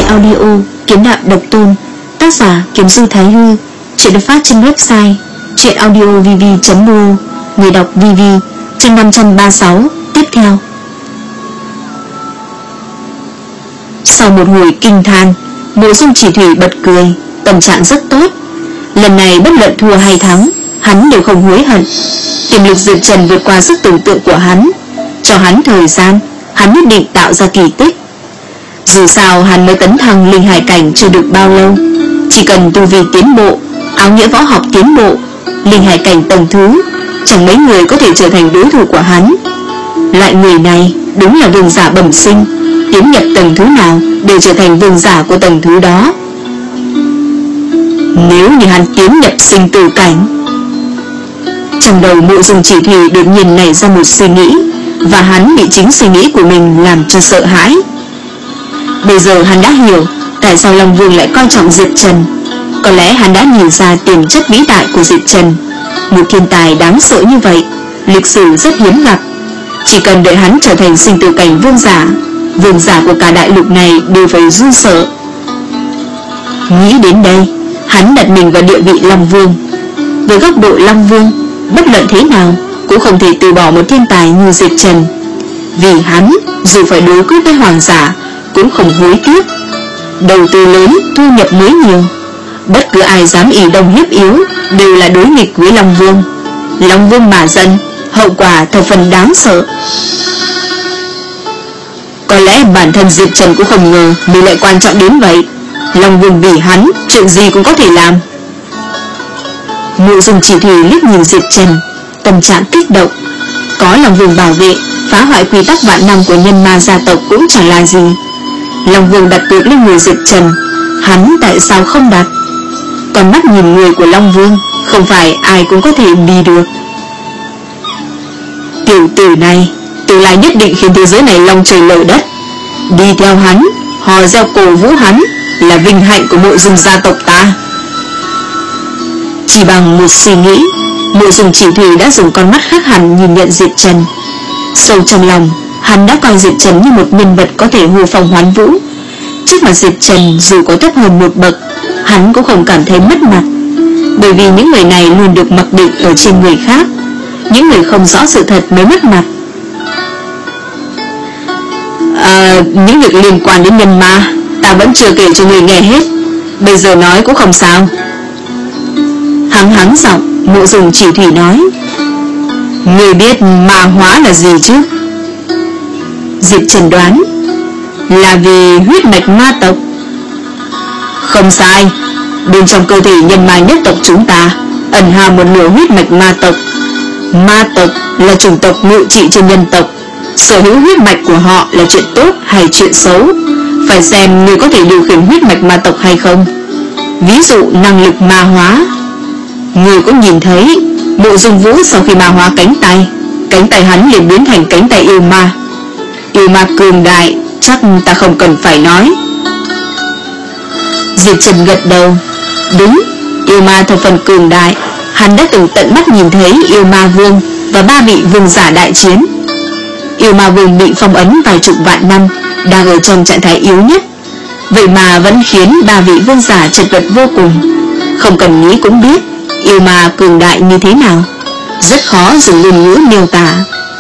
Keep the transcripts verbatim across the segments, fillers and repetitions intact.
audio Kiếm Đạo Độc Tôn, tác giả Kiếm Du Thái Hư. Chuyện được phát trên website truyện audio v v chấm m o. Người đọc vê vê. Chương năm trăm ba mươi sáu. Tiếp theo. Sau một hồi kinh than, Mộ Dung Chỉ Thủy bật cười. Tâm trạng rất tốt. Lần này bất luận thua hay thắng, hắn đều không hối hận. Tiềm lực Diệp Trần vượt qua sức tưởng tượng của hắn. Cho hắn thời gian, hắn nhất định tạo ra kỳ tích. Dù sao hắn mới tấn thăng linh hải cảnh chưa được bao lâu, chỉ cần tu vi tiến bộ, áo nghĩa võ học tiến bộ, linh hải cảnh tầng thứ, chẳng mấy người có thể trở thành đối thủ của hắn. Loại người này đúng là vương giả bẩm sinh, tiến nhập tầng thứ nào đều trở thành vương giả của tầng thứ đó. Nếu như hắn tiến nhập sinh tử cảnh. Trong đầu Mộ Dung Chỉ Thủy đột nhiên nảy ra một suy nghĩ, và hắn bị chính suy nghĩ của mình làm cho sợ hãi. Bây giờ hắn đã hiểu tại sao Long Vương lại coi trọng Diệp Trần. Có lẽ hắn đã nhìn ra tiềm chất vĩ đại của Diệp Trần. Một thiên tài đáng sợ như vậy, lịch sử rất hiếm gặp. Chỉ cần đợi hắn trở thành sinh tử cảnh vương giả, vương giả của cả đại lục này đều phải run sợ. Nghĩ đến đây, hắn đặt mình vào địa vị Long Vương. Với góc độ Long Vương, bất luận thế nào cũng không thể từ bỏ một thiên tài như Diệp Trần. Vì hắn, dù phải đối quyết với hoàng giả, cũng không hối tiếc. Đầu tư lớn, thu nhập mới nhiều. Bất cứ ai dám ỷ đông hiếp yếu đều là đối nghịch với Long Vương. Long Vương mà giận, hậu quả thập phần đáng sợ. Có lẽ bản thân Diệp Trần cũng không ngờ mình lại quan trọng đến vậy. Long Vương vì hắn, chuyện gì cũng có thể làm. Mộ Dung Chỉ Thủy liếc nhìn Diệp Trần, tâm trạng kích động. Có Long Vương bảo vệ, phá hoại quy tắc vạn năm của nhân ma gia tộc cũng chẳng là gì. Long Vương đặt cược lên người Diệp Trần, hắn tại sao không đặt? Còn mắt nhìn người của Long Vương, không phải ai cũng có thể đi được. Tiểu tử này tương lai nhất định khiến thế giới này long trời lở đất. Đi theo hắn, hò reo cổ vũ hắn, là vinh hạnh của Mộ Dung gia tộc ta. Chỉ bằng một suy nghĩ, Mộ Dung Chỉ Thủy đã dùng con mắt khác hẳn nhìn nhận Diệp Trần. Sâu trong lòng, hắn đã coi Diệp Trần như một nhân vật có thể hô phong hoán vũ. Trước mặt Diệp Trần, dù có thấp hơn một bậc, hắn cũng không cảm thấy mất mặt. Bởi vì những người này luôn được mặc định ở trên người khác. Những người không rõ sự thật mới mất mặt. À, những việc liên quan đến nhân ma ta vẫn chưa kể cho người nghe hết. Bây giờ nói cũng không sao. Hắng hắng giọng, Mộ Dung Chỉ Thủy nói: người biết ma hóa là gì chứ? Diệp Trần đoán: là vì huyết mạch ma tộc. Không sai. Bên trong cơ thể nhân ma nhất tộc chúng ta ẩn hàm một nửa huyết mạch ma tộc. Ma tộc là chủng tộc ngự trị trên nhân tộc. Sở hữu huyết mạch của họ là chuyện tốt hay chuyện xấu, phải xem người có thể điều khiển huyết mạch ma tộc hay không. Ví dụ năng lực ma hóa. Người cũng nhìn thấy Mộ Dung Vũ sau khi ma hóa cánh tay, cánh tay hắn liền biến thành cánh tay yêu ma. Yêu ma cường đại, chắc ta không cần phải nói. Diệp Trần gật đầu. Đúng, yêu ma thập phần cường đại. Hắn đã từng tận mắt nhìn thấy yêu ma vương và ba vị vương giả đại chiến. Yêu ma vương bị phong ấn vài chục vạn năm, đang ở trong trạng thái yếu nhất, vậy mà vẫn khiến ba vị vương giả chật vật vô cùng. Không cần nghĩ cũng biết yêu ma cường đại như thế nào. Rất khó dùng ngôn ngữ miêu tả.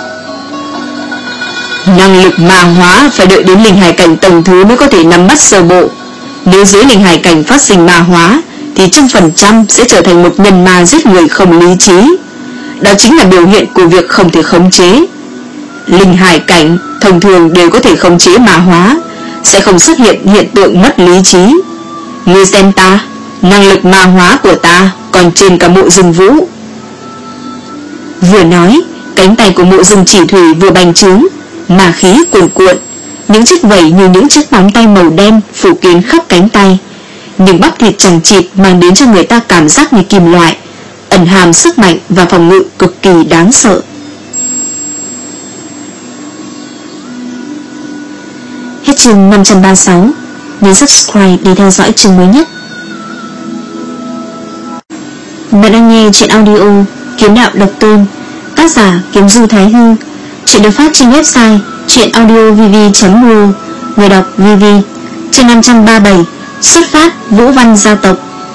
Năng lực ma hóa phải đợi đến linh hải cảnh tầng thứ mới có thể nắm bắt sơ bộ. Nếu dưới linh hải cảnh phát sinh ma hóa thì trăm phần trăm sẽ trở thành một nhân ma giết người không lý trí. Đó chính là biểu hiện của việc không thể khống chế. Linh hải cảnh thông thường đều có thể khống chế ma hóa, sẽ không xuất hiện hiện tượng mất lý trí. Ngươi xem ta, năng lực ma hóa của ta còn trên cả Mộ Dung Vũ. Vừa nói, cánh tay của Mộ Dung Chỉ Thủy vừa bành trướng, ma khí cuồn cuộn. Những chiếc vảy như những chiếc móng tay màu đen phủ kín khắp cánh tay. Những bắp thịt chằng chịt mang đến cho người ta cảm giác như kim loại, ẩn hàm sức mạnh và phòng ngự cực kỳ đáng sợ. Hết chương năm trăm ba mươi sáu. Nhấn subscribe để theo dõi chương mới nhất. Bạn đang nghe chuyện audio Kiếm Đạo Độc Tôn, tác giả Kiếm Du Thái Hư. Chuyện được phát trên website truyện audio v v chấm m o. Người đọc vê vê. Chương năm trăm ba mươi bảy. Xuất phát Vũ Văn gia tộc.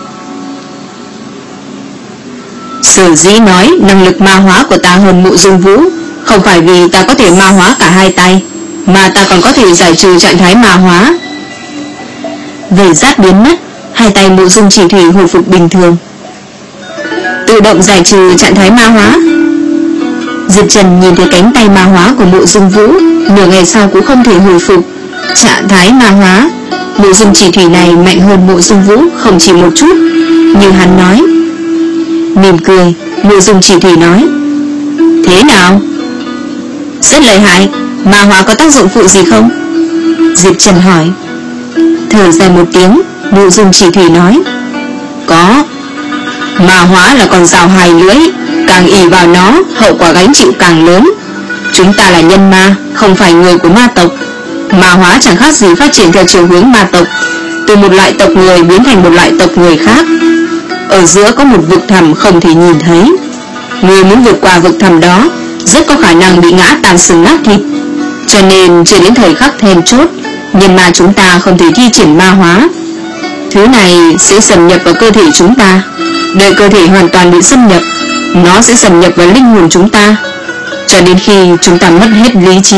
Sở dĩ nói năng lực ma hóa của ta hơn Mộ Dung Vũ, không phải vì ta có thể ma hóa cả hai tay, mà ta còn có thể giải trừ trạng thái ma hóa. Vẩy giáp biến mất, hai tay Mộ Dung Chỉ Thủy hồi phục bình thường, tự động giải trừ trạng thái ma hóa. Diệp Trần nhìn thấy cánh tay ma hóa của Mộ Dung Vũ, nửa ngày sau cũng không thể hồi phục trạng thái ma hóa. Mộ Dung Chỉ Thủy này mạnh hơn Mộ Dung Vũ không chỉ một chút, như hắn nói. Mỉm cười, Mộ Dung Chỉ Thủy nói: thế nào? Rất lợi hại. Ma hóa có tác dụng phụ gì không? Diệp Trần hỏi. Thở dài một tiếng, Mộ Dung Chỉ Thủy nói: có. Ma hóa là con dao hai lưỡi, càng ỷ vào nó, hậu quả gánh chịu càng lớn. Chúng ta là nhân ma, không phải người của ma tộc. Ma hóa chẳng khác gì phát triển theo chiều hướng ma tộc, từ một loại tộc người biến thành một loại tộc người khác. Ở giữa có một vực thẳm không thể nhìn thấy. Người muốn vượt qua vực thẳm đó rất có khả năng bị ngã tan xương nát thịt. Cho nên chưa đến thời khắc then chốt, nhân ma chúng ta không thể thi triển ma hóa. Thứ này sẽ xâm nhập vào cơ thể chúng ta. Đợi cơ thể hoàn toàn bị xâm nhập, nó sẽ xâm nhập vào linh hồn chúng ta, cho đến khi chúng ta mất hết lý trí.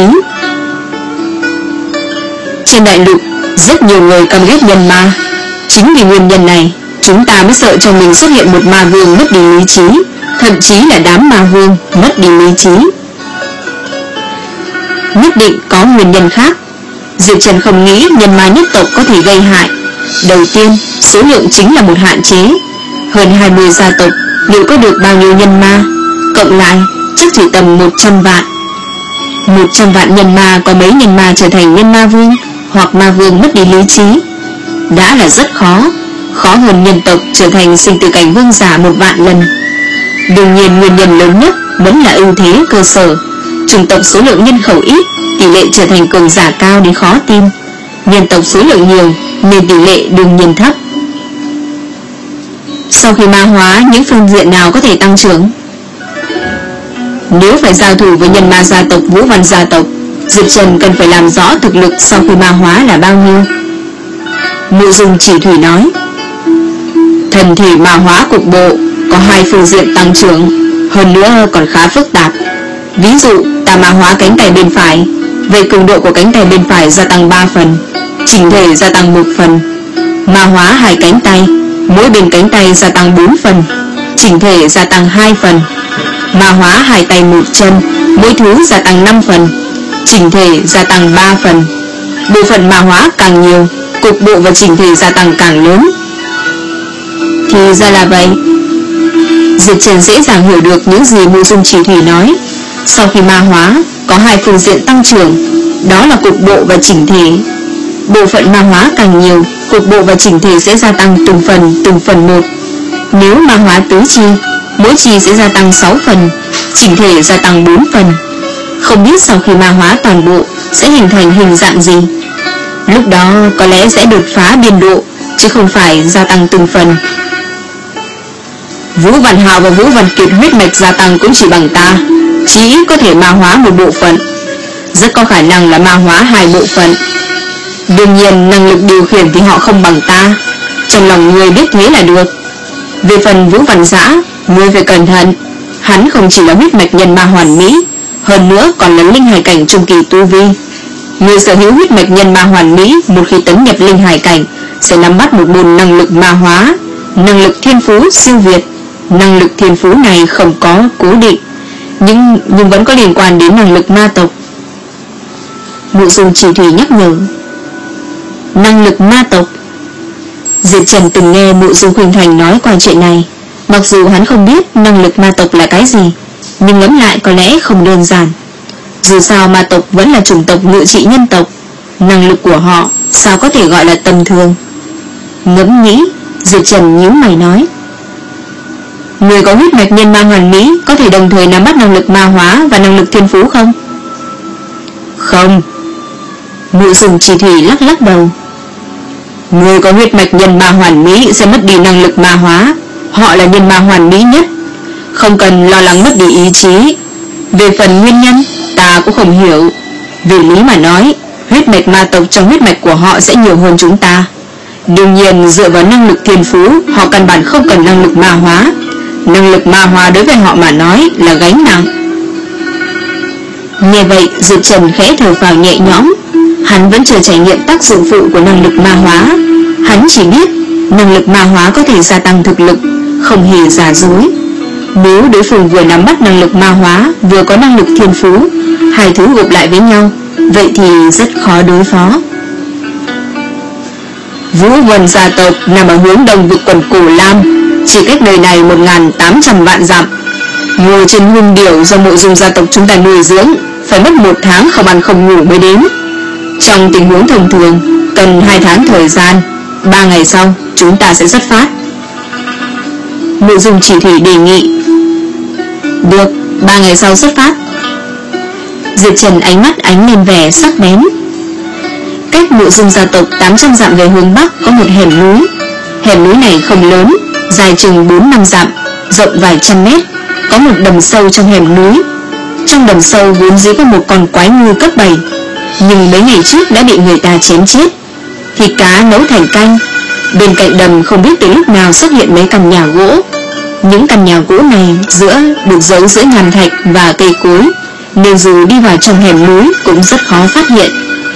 Trên đại lục, rất nhiều người căm ghét nhân ma. Chính vì nguyên nhân này, chúng ta mới sợ trong mình xuất hiện một ma vương mất đi lý trí, thậm chí là đám ma vương mất đi lý trí. Nhất định có nguyên nhân khác. Diệp Trần không nghĩ nhân ma nhất tộc có thể gây hại. Đầu tiên, số lượng chính là một hạn chế. Hơn hai mươi gia tộc, liệu có được bao nhiêu nhân ma? Cộng lại, chắc chỉ tầm một trăm vạn. một trăm vạn nhân ma, có mấy nhân ma trở thành nhân ma vương, hoặc ma vương mất đi lý trí, đã là rất khó. Khó hơn nhân tộc trở thành sinh tử cảnh vương giả một vạn lần. Đương nhiên nguyên nhân lớn nhất vẫn là ưu thế cơ sở. Chủng tộc số lượng nhân khẩu ít, tỷ lệ trở thành cường giả cao đến khó tin. Nhân tộc số lượng nhiều nên tỷ lệ đương nhiên thấp. Sau khi ma hóa, những phương diện nào có thể tăng trưởng? Nếu phải giao thủ với nhân ma gia tộc Vũ Văn gia tộc, Diệp Trần cần phải làm rõ thực lực sau khi ma hóa là bao nhiêu. Mộ Dung Chỉ Thủy nói: thần thể ma hóa cục bộ có hai phương diện tăng trưởng, hơn nữa còn khá phức tạp. Ví dụ ta ma hóa cánh tay bên phải, vậy cường độ của cánh tay bên phải gia tăng ba phần, chỉnh thể gia tăng một phần. Ma hóa hai cánh tay, mỗi bên cánh tay gia tăng bốn phần, chỉnh thể gia tăng hai phần. Ma hóa hai tay một chân, mỗi thứ gia tăng năm phần, chỉnh thể gia tăng ba phần. Bộ phận ma hóa càng nhiều, cục bộ và chỉnh thể gia tăng càng lớn. Thì ra là vậy. Diệp Trần dễ dàng hiểu được những gì Mộ Dung Chỉ Thủy nói. Sau khi ma hóa, có hai phương diện tăng trưởng, đó là cục bộ và chỉnh thể. Bộ phận ma hóa càng nhiều, cục bộ và chỉnh thể sẽ gia tăng từng phần từng phần một. Nếu ma hóa tứ chi, mỗi chi sẽ gia tăng sáu phần, chỉnh thể gia tăng bốn phần. Không biết sau khi ma hóa toàn bộ sẽ hình thành hình dạng gì. Lúc đó có lẽ sẽ đột phá biên độ, chứ không phải gia tăng từng phần. Vũ Văn Hào và Vũ Văn Kiệt huyết mạch gia tăng cũng chỉ bằng ta, chỉ có thể ma hóa một bộ phận, rất có khả năng là ma hóa hai bộ phận. Đương nhiên năng lực điều khiển thì họ không bằng ta, trong lòng người biết thế là được. Về phần Vũ Văn Giã, ngươi phải cẩn thận. Hắn không chỉ là huyết mạch nhân ma hoàn mỹ, hơn nữa còn là linh hải cảnh trung kỳ tu vi. Người sở hữu huyết mạch nhân ma hoàn mỹ, một khi tấn nhập linh hải cảnh sẽ nắm bắt một môn năng lực ma hóa, năng lực thiên phú siêu việt. Năng lực thiên phú này không có cố định, nhưng nhưng vẫn có liên quan đến năng lực ma tộc. Mộ Dung Chỉ Thủy nhắc nhở. Năng lực ma tộc. Diệp Trần từng nghe Mộ Dung Khuynh Thành nói qua chuyện này. Mặc dù hắn không biết năng lực ma tộc là cái gì, nhưng ngẫm lại có lẽ không đơn giản. Dù sao ma tộc vẫn là chủng tộc ngự trị nhân tộc, năng lực của họ sao có thể gọi là tầm thường. Ngẫm nghĩ, Diệp Trần nhíu mày nói: người có huyết mạch nhân ma hoàn mỹ có thể đồng thời nắm bắt năng lực ma hóa và năng lực thiên phú không? Không. Mộ Dung Chỉ Thủy lắc lắc đầu. Người có huyết mạch nhân ma hoàn mỹ sẽ mất đi năng lực ma hóa, họ là nhân ma hoàn mỹ nhất, không cần lo lắng mất đi ý chí. Về phần nguyên nhân, ta cũng không hiểu. Về lý mà nói, huyết huyết mạch ma tộc trong huyết mạch của họ sẽ nhiều hơn chúng ta. Đương nhiên dựa vào năng lực thiên phú, họ căn bản không cần năng lực ma hóa. Năng lực ma hóa đối với họ mà nói là gánh nặng. Nghe vậy, Diệp Trần khẽ thở phào nhẹ nhõm. Hắn vẫn chưa trải nghiệm tác dụng phụ của năng lực ma hóa. Hắn chỉ biết năng lực ma hóa có thể gia tăng thực lực, không hề giả dối. Nếu đối phương vừa nắm bắt năng lực ma hóa, vừa có năng lực thiên phú, hai thứ gộp lại với nhau, vậy thì rất khó đối phó. Vũ Vân gia tộc nằm ở hướng đông vực quần Cổ Lam, chỉ cách nơi này một nghìn tám trăm vạn dặm. Ngồi trên hung điểu do Mộ Dung gia tộc chúng ta nuôi dưỡng, phải mất một tháng không ăn không ngủ mới đến. Trong tình huống thông thường, cần hai tháng thời gian. Ba ngày sau, chúng ta sẽ xuất phát. Mộ Dung Chỉ Thủy đề nghị. Được, ba ngày sau xuất phát. Diệp Trần ánh mắt ánh lên vẻ sắc bén. Cách Mộ Dung gia tộc tám trăm dặm về hướng bắc có một hẻm núi. Hẻm núi này không lớn, dài chừng bốn năm dặm, rộng vài trăm mét. Có một đầm sâu trong hẻm núi. Trong đầm sâu vốn dĩ có một con quái ngư cấp bảy, nhưng mấy ngày trước đã bị người ta chém chết. Thịt cá nấu thành canh. Bên cạnh đầm không biết từ lúc nào xuất hiện mấy căn nhà gỗ. Những căn nhà gỗ này giữa được giấu giữa nham thạch và cây cối, nên dù đi vào trong hẻm núi cũng rất khó phát hiện.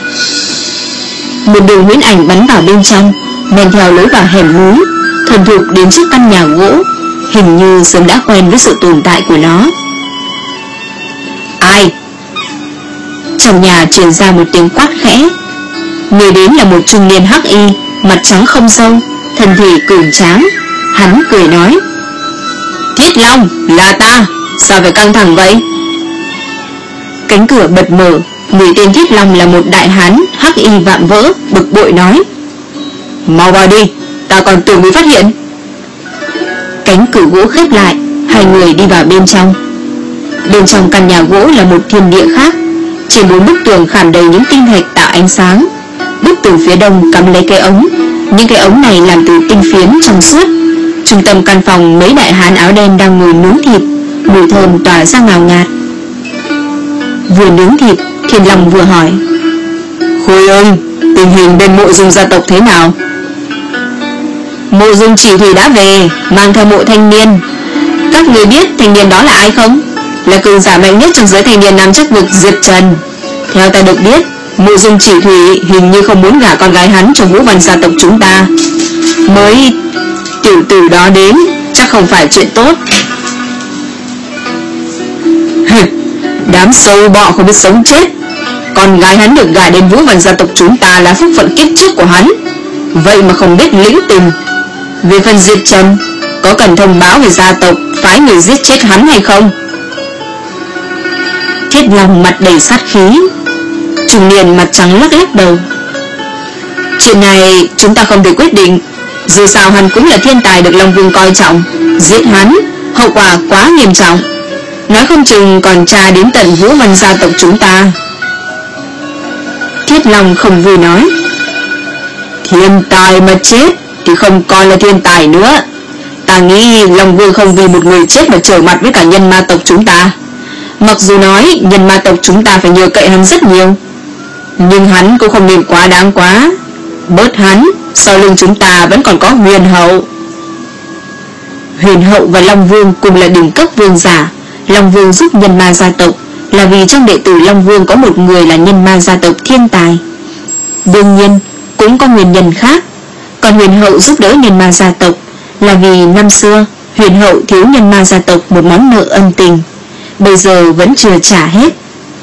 Một đường huyễn ảnh bắn vào bên trong, men theo lối vào hẻm núi, thuần thục đến trước căn nhà gỗ, hình như sớm đã quen với sự tồn tại của nó. Ai? Trong nhà truyền ra một tiếng quát khẽ. Người đến là một trung niên hắc y, mặt trắng không râu, thân thể cường tráng. Hắn cười nói: Thiết Long, là ta, sao phải căng thẳng vậy? Cánh cửa bật mở. Người tên Thiết Long là một đại hán hắc y vạm vỡ, bực bội nói: Mau vào đi, ta còn tưởng bị phát hiện. Cánh cửa gỗ khép lại, hai người đi vào bên trong. Bên trong căn nhà gỗ là một thiên địa khác. Trên bốn bức tường khảm đầy những tinh thạch tạo ánh sáng. Bức tường phía đông cắm lấy cái ống. Những cái ống này làm từ tinh phiến trong suốt. Trung tâm căn phòng mấy đại hán áo đen đang ngồi nướng thịt, mùi thơm tỏa ra ngào ngạt. Vừa nướng thịt, Thiên Long vừa hỏi: Khôi ơi, tình hình bên Mộ Dung gia tộc thế nào? Mộ Dung Chỉ Thủy đã về, mang theo mộ thanh niên. Các người biết thanh niên đó là ai không? Là cường giả mạnh nhất trong giới thanh niên Nam Chắc vực Diệp Trần. Theo ta được biết, Mộ Dung Chỉ Thủy hình như không muốn gả con gái hắn cho Vũ Văn gia tộc chúng ta. Mới tiểu tử đó đến, chắc không phải chuyện tốt. Đám sâu bọ không biết sống chết. Con gái hắn được gả đến Vũ Văn gia tộc chúng ta là phúc phận kiếp trước của hắn, vậy mà không biết lĩnh tình. Về phần Diệp Trần, có cần thông báo về gia tộc phái người giết chết hắn hay không? Thiết Long mặt đầy sát khí. Trung niên mặt trắng lắc lắc đầu. Chuyện này chúng ta không thể quyết định. Dù sao hắn cũng là thiên tài được Long Vương coi trọng. Giết hắn, hậu quả quá nghiêm trọng, nói không chừng còn tra đến tận Vũ Văn gia tộc chúng ta. Thiết Long không vui nói: Thiên tài mà chết thì không còn là thiên tài nữa. Ta nghĩ Long Vương không vì một người chết mà trở mặt với cả nhân ma tộc chúng ta. Mặc dù nói nhân ma tộc chúng ta phải nhờ cậy hắn rất nhiều, nhưng hắn cũng không nên quá đáng quá. Bớt hắn, sau lưng chúng ta vẫn còn có Huyền Hậu. Huyền Hậu và Long Vương cùng là đỉnh cấp vương giả. Long Vương giúp nhân ma gia tộc là vì trong đệ tử Long Vương có một người là nhân ma gia tộc thiên tài. Đương nhiên cũng có nguyên nhân khác. Còn Huyền Hậu giúp đỡ nhân ma gia tộc là vì năm xưa Huyền Hậu thiếu nhân ma gia tộc một món nợ ân tình, bây giờ vẫn chưa trả hết.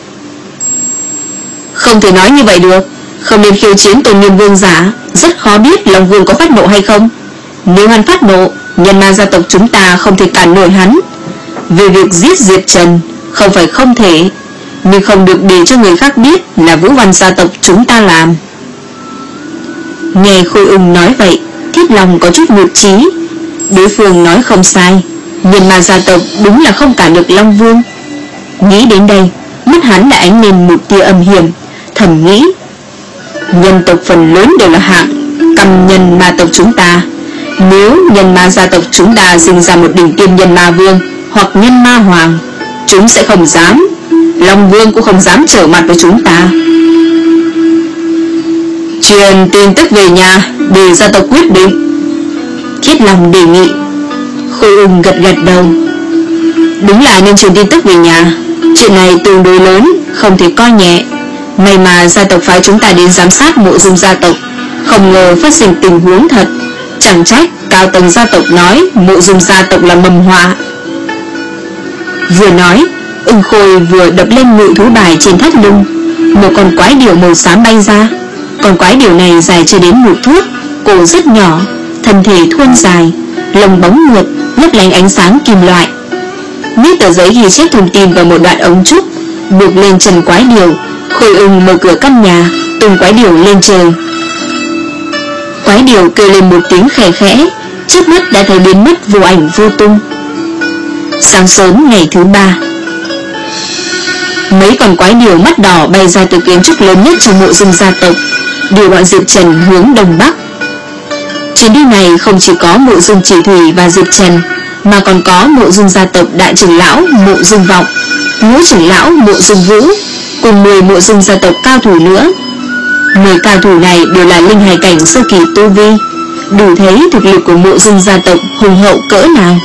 Không thể nói như vậy được. Không nên khiêu chiến tôn nghiêm vương giả. Rất khó biết Long Vương có phát nộ hay không. Nếu hắn phát nộ, nhân ma gia tộc chúng ta không thể cản nổi hắn. Về việc giết Diệp Trần, không phải không thể, nhưng không được để cho người khác biết là Vũ Văn gia tộc chúng ta làm. Nghe Khôi Ung nói vậy, Thiết Long có chút nhụt chí. Đối phương nói không sai, nhân ma gia tộc đúng là không cản được Long Vương. Nghĩ đến đây, mắt hắn đã ánh lên một tia âm hiểm, thầm nghĩ: nhân tộc phần lớn đều là hạng cầm nhân ma tộc chúng ta. Nếu nhân ma gia tộc chúng ta sinh ra một đỉnh tiêm nhân ma vương hoặc nhân ma hoàng, chúng sẽ không dám, Long Vương cũng không dám trở mặt với chúng ta. Truyền tin tức về nhà để gia tộc quyết định, Khiết Long đề nghị. Khôi Ung gật gật đầu. Đúng là nên truyền tin tức về nhà. Chuyện này tương đối lớn, không thể coi nhẹ. May mà gia tộc phái chúng ta đến giám sát Mộ Dung gia tộc, không ngờ phát sinh tình huống thật. Chẳng trách cao tầng gia tộc nói Mộ Dung gia tộc là mầm họa. Vừa nói, Ưng Khôi vừa đập lên ngự thú bài trên thắt lưng. Một con quái điểu màu xám bay ra. Con quái điểu này dài chưa đến một thước, cổ rất nhỏ, thân thể thuôn dài, lông bóng mượt, lấp lánh ánh sáng kim loại. Nhét tờ giấy ghi chép thông tin vào một đoạn ống trúc, buộc lên chân quái điểu. Khôi Ung mở cửa căn nhà, tung quái điểu lên trời. Quái điểu kêu lên một tiếng khẽ khẽ, chớp mắt đã thấy biến mất vô ảnh vô tung. Sáng sớm ngày thứ ba, mấy con quái điểu mắt đỏ bay ra từ kiến trúc lớn nhất trong Mộ Dung gia tộc, điều bọn Diệp Trần hướng đông bắc. Chuyến đi này không chỉ có Mộ Dung Chỉ Thủy và Diệp Trần, mà còn có Mộ Dung gia tộc đại trưởng lão Mộ Dung Vọng, ngũ trưởng lão Mộ Dung Vũ, cùng mười Mộ Dung gia tộc cao thủ nữa. Mười cao thủ này đều là linh hài cảnh sơ kỳ tu vi, đủ thấy thực lực của Mộ Dung gia tộc hùng hậu cỡ nào.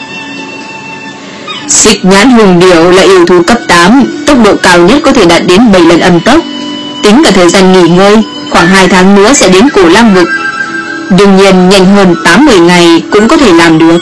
Xích Nhãn Hùng Điểu là yêu thú cấp tám, tốc độ cao nhất có thể đạt đến bảy lần âm tốc. Tính cả thời gian nghỉ ngơi, khoảng hai tháng nữa sẽ đến Cổ Lam vực. Đương nhiên nhanh hơn tám mươi ngày cũng có thể làm được.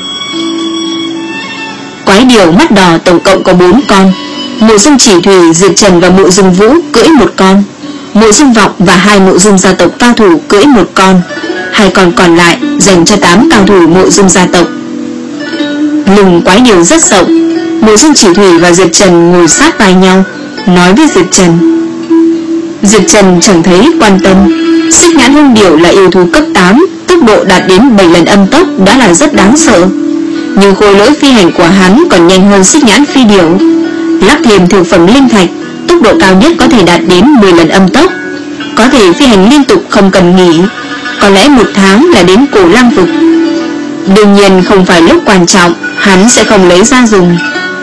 Quái điểu mắt đỏ tổng cộng có bốn con. Mộ Dung Chỉ Thủy, Diệp Trần và Mộ Dung Vũ cưỡi một con. Mộ Dung Vọng và hai Mộ Dung gia tộc cao thủ cưỡi một con. Hai con còn lại dành cho tám cao thủ Mộ Dung gia tộc. Lưng quái điểu rất rộng. Mộ Dung Chỉ Thủy và Diệp Trần ngồi sát vai nhau, nói với Diệp Trần. Diệp Trần chẳng thấy quan tâm. Xích Nhãn Hung Điểu là yêu thú cấp tám, tốc độ đạt đến bảy lần âm tốc đã là rất đáng sợ. Nhưng khối lỗi phi hành của hắn còn nhanh hơn Xích Nhãn Phi Điểu. Lắp thêm thực phẩm linh thạch, tốc độ cao nhất có thể đạt đến mười lần âm tốc, có thể phi hành liên tục không cần nghỉ. Có lẽ một tháng là đến Cổ Lam vực. Đương nhiên không phải lúc quan trọng, hắn sẽ không lấy ra dùng.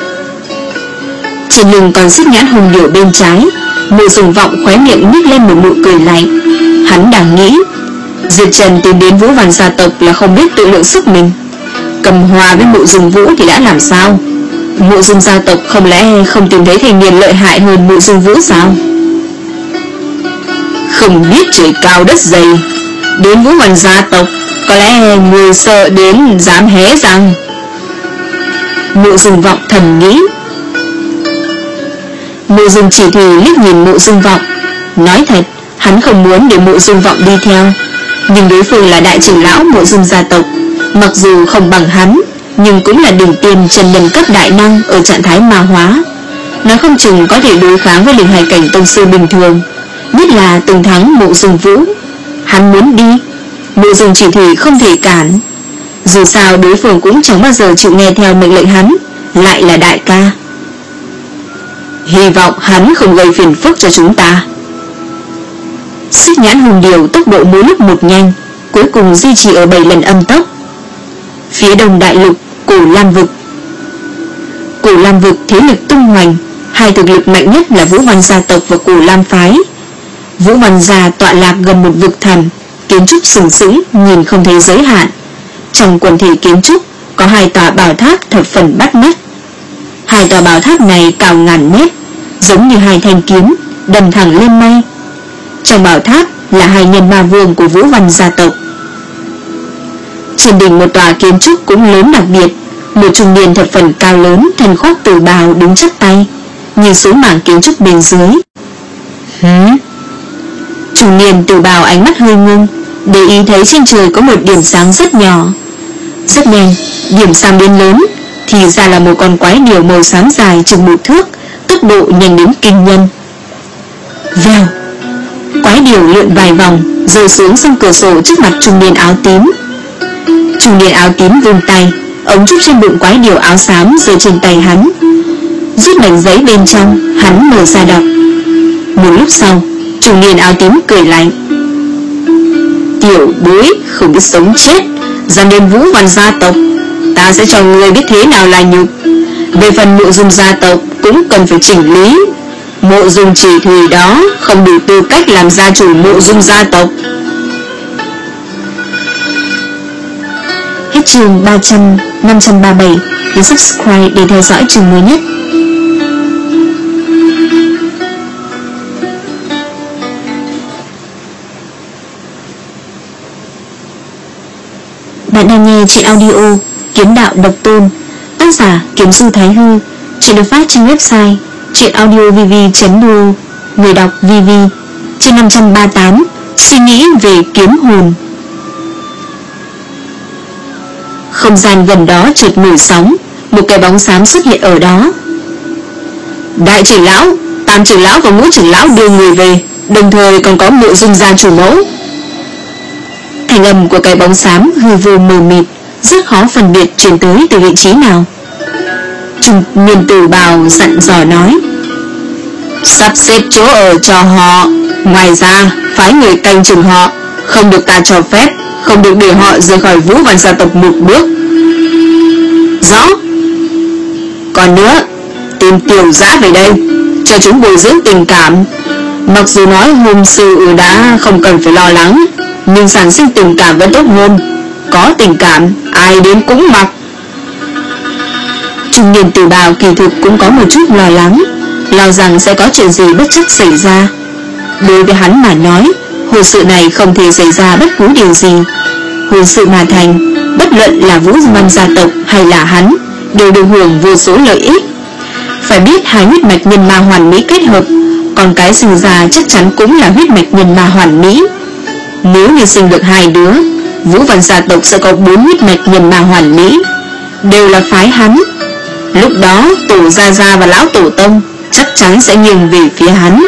Trên lưng còn Xích Nhãn Hùng Điểu bên trái. Mộ Dung Vọng khóe miệng nhếch lên một nụ cười lạnh. Hắn đang nghĩ, Diệp Trần tìm đến Vũ Văn gia tộc là không biết tự lượng sức mình. Cầm hòa với Mộ Dung Vũ thì đã làm sao? Mộ Dung gia tộc không lẽ không tìm thấy thành niên lợi hại hơn Mộ Dung Vũ sao? Không biết trời cao đất dày, đến Vũ Văn gia tộc có lẽ người sợ đến dám hé răng. Mộ Dung Vọng thầm nghĩ. Mộ Dung Chỉ Thủy liếc nhìn Mộ Dung Vọng. Nói thật, hắn không muốn để Mộ Dung Vọng đi theo, nhưng đối phương là đại trưởng lão Mộ Dung gia tộc, mặc dù không bằng hắn, nhưng cũng là đỉnh tiêm chân nhân cấp đại năng ở trạng thái ma hóa. Nói không chừng có thể đối kháng với linh hài cảnh tông sư bình thường, nhất là từng thắng Mộ Dung Vũ. Hắn muốn đi, Mộ Dung Chỉ Thủy không thể cản. Dù sao đối phương cũng chẳng bao giờ chịu nghe theo mệnh lệnh hắn, lại là đại ca. Hy vọng hắn không gây phiền phức cho chúng ta. Xích Nhãn Hùng Điểu tốc độ mỗi lúc một nhanh, cuối cùng duy trì ở bảy lần âm tốc. Phía đông đại lục, Cổ Lam vực. Cổ Lam vực thế lực tung hoành, hai thực lực mạnh nhất là Vũ Văn gia tộc và Cổ Lam phái. Vũ Văn gia tọa lạc gần một vực thẳm, kiến trúc sừng sững nhìn không thấy giới hạn. Trong quần thể kiến trúc có hai tòa bảo tháp thập phần bắt mắt. Hai tòa bảo tháp này cao ngàn mét, giống như hai thanh kiếm đâm thẳng lên mây. Trong bảo tháp là hai nhân ma vương của Vũ Văn gia tộc. Trên đỉnh một tòa kiến trúc cũng lớn đặc biệt, một trung niên thập phần cao lớn, thân khoác tử bào đứng chắp tay, nhìn xuống mảng kiến trúc bên dưới. Hứ? Trung niên tử bào ánh mắt hơi ngưng, để ý thấy trên trời có một điểm sáng rất nhỏ. Rất nhanh, điểm sáng biến lớn, thì ra là một con quái điểu màu xám dài chừng một thước, tốc độ nhanh đến kinh nhân. Vèo, quái điểu lượn vài vòng, rơi xuống sông cửa sổ trước mặt trung niên áo tím. Trung niên áo tím vung tay, ống trúc trên bụng quái điểu áo xám rơi trên tay hắn. Rút mảnh giấy bên trong, hắn mở ra đọc. Một lúc sau, trung niên áo tím cười lạnh. Tiểu bối không biết sống chết, dám đến Vũ Văn gia tộc, ta sẽ cho người biết thế nào là nhục. Về phần Mộ Dung gia tộc cũng cần phải chỉnh lý. Mộ Dung Chỉ Thủy đó không đủ tư cách làm gia chủ Mộ Dung gia tộc. Hết chương ba trăm, năm trăm ba mươi bảy. Nhấn subscribe để theo dõi chương mới nhất. Bạn đang nghe truyện audio Kiếm Đạo Độc Tôn, tác giả Kiếm Du Thái Hư. Truyện được phát trên website truyệnaudiovv chấm đô. Người đọc vê vê. Chương năm trăm ba mươi tám. Suy nghĩ về kiếm hồn. Không gian gần đó chợt nổi sóng, một cái bóng xám xuất hiện ở đó. Đại trưởng lão, tam trưởng lão và ngũ trưởng lão đưa người về, đồng thời còn có Mộ Dung gia chủ mẫu. Thanh âm của cái bóng xám hư vô mờ mịt, rất khó phân biệt truyền tới từ vị trí nào. Trung niên Tử Bào dặn dò nói: sắp xếp chỗ ở cho họ, ngoài ra phái người canh chừng họ, không được ta cho phép, không được để họ rời khỏi Vũ Văn gia tộc một bước. Rõ. Còn nữa, tìm Tiểu Dã về đây, cho chúng bồi dưỡng tình cảm. Mặc dù nói hôn sự đã không cần phải lo lắng, nhưng sản sinh tình cảm vẫn tốt hơn. Có tình cảm, ai đến cũng mặc. Trung niên Tử Bào kỳ thực cũng có một chút lo lắng, lo rằng sẽ có chuyện gì bất trắc xảy ra. Đối với hắn mà nói, hôn sự này không thể xảy ra bất cứ điều gì. Hôn sự mà thành, bất luận là Vũ Văn gia tộc hay là hắn, đều được hưởng vô số lợi ích. Phải biết hai huyết mạch nhân ma hoàn mỹ kết hợp, còn cái sinh ra chắc chắn cũng là huyết mạch nhân ma hoàn mỹ. Nếu như sinh được hai đứa, Vũ Văn gia tộc sẽ có bốn huyết mạch nhân ma hoàn mỹ, đều là phái hắn. Lúc đó tổ gia gia và lão tổ tông chắc chắn sẽ nghiêng về phía hắn.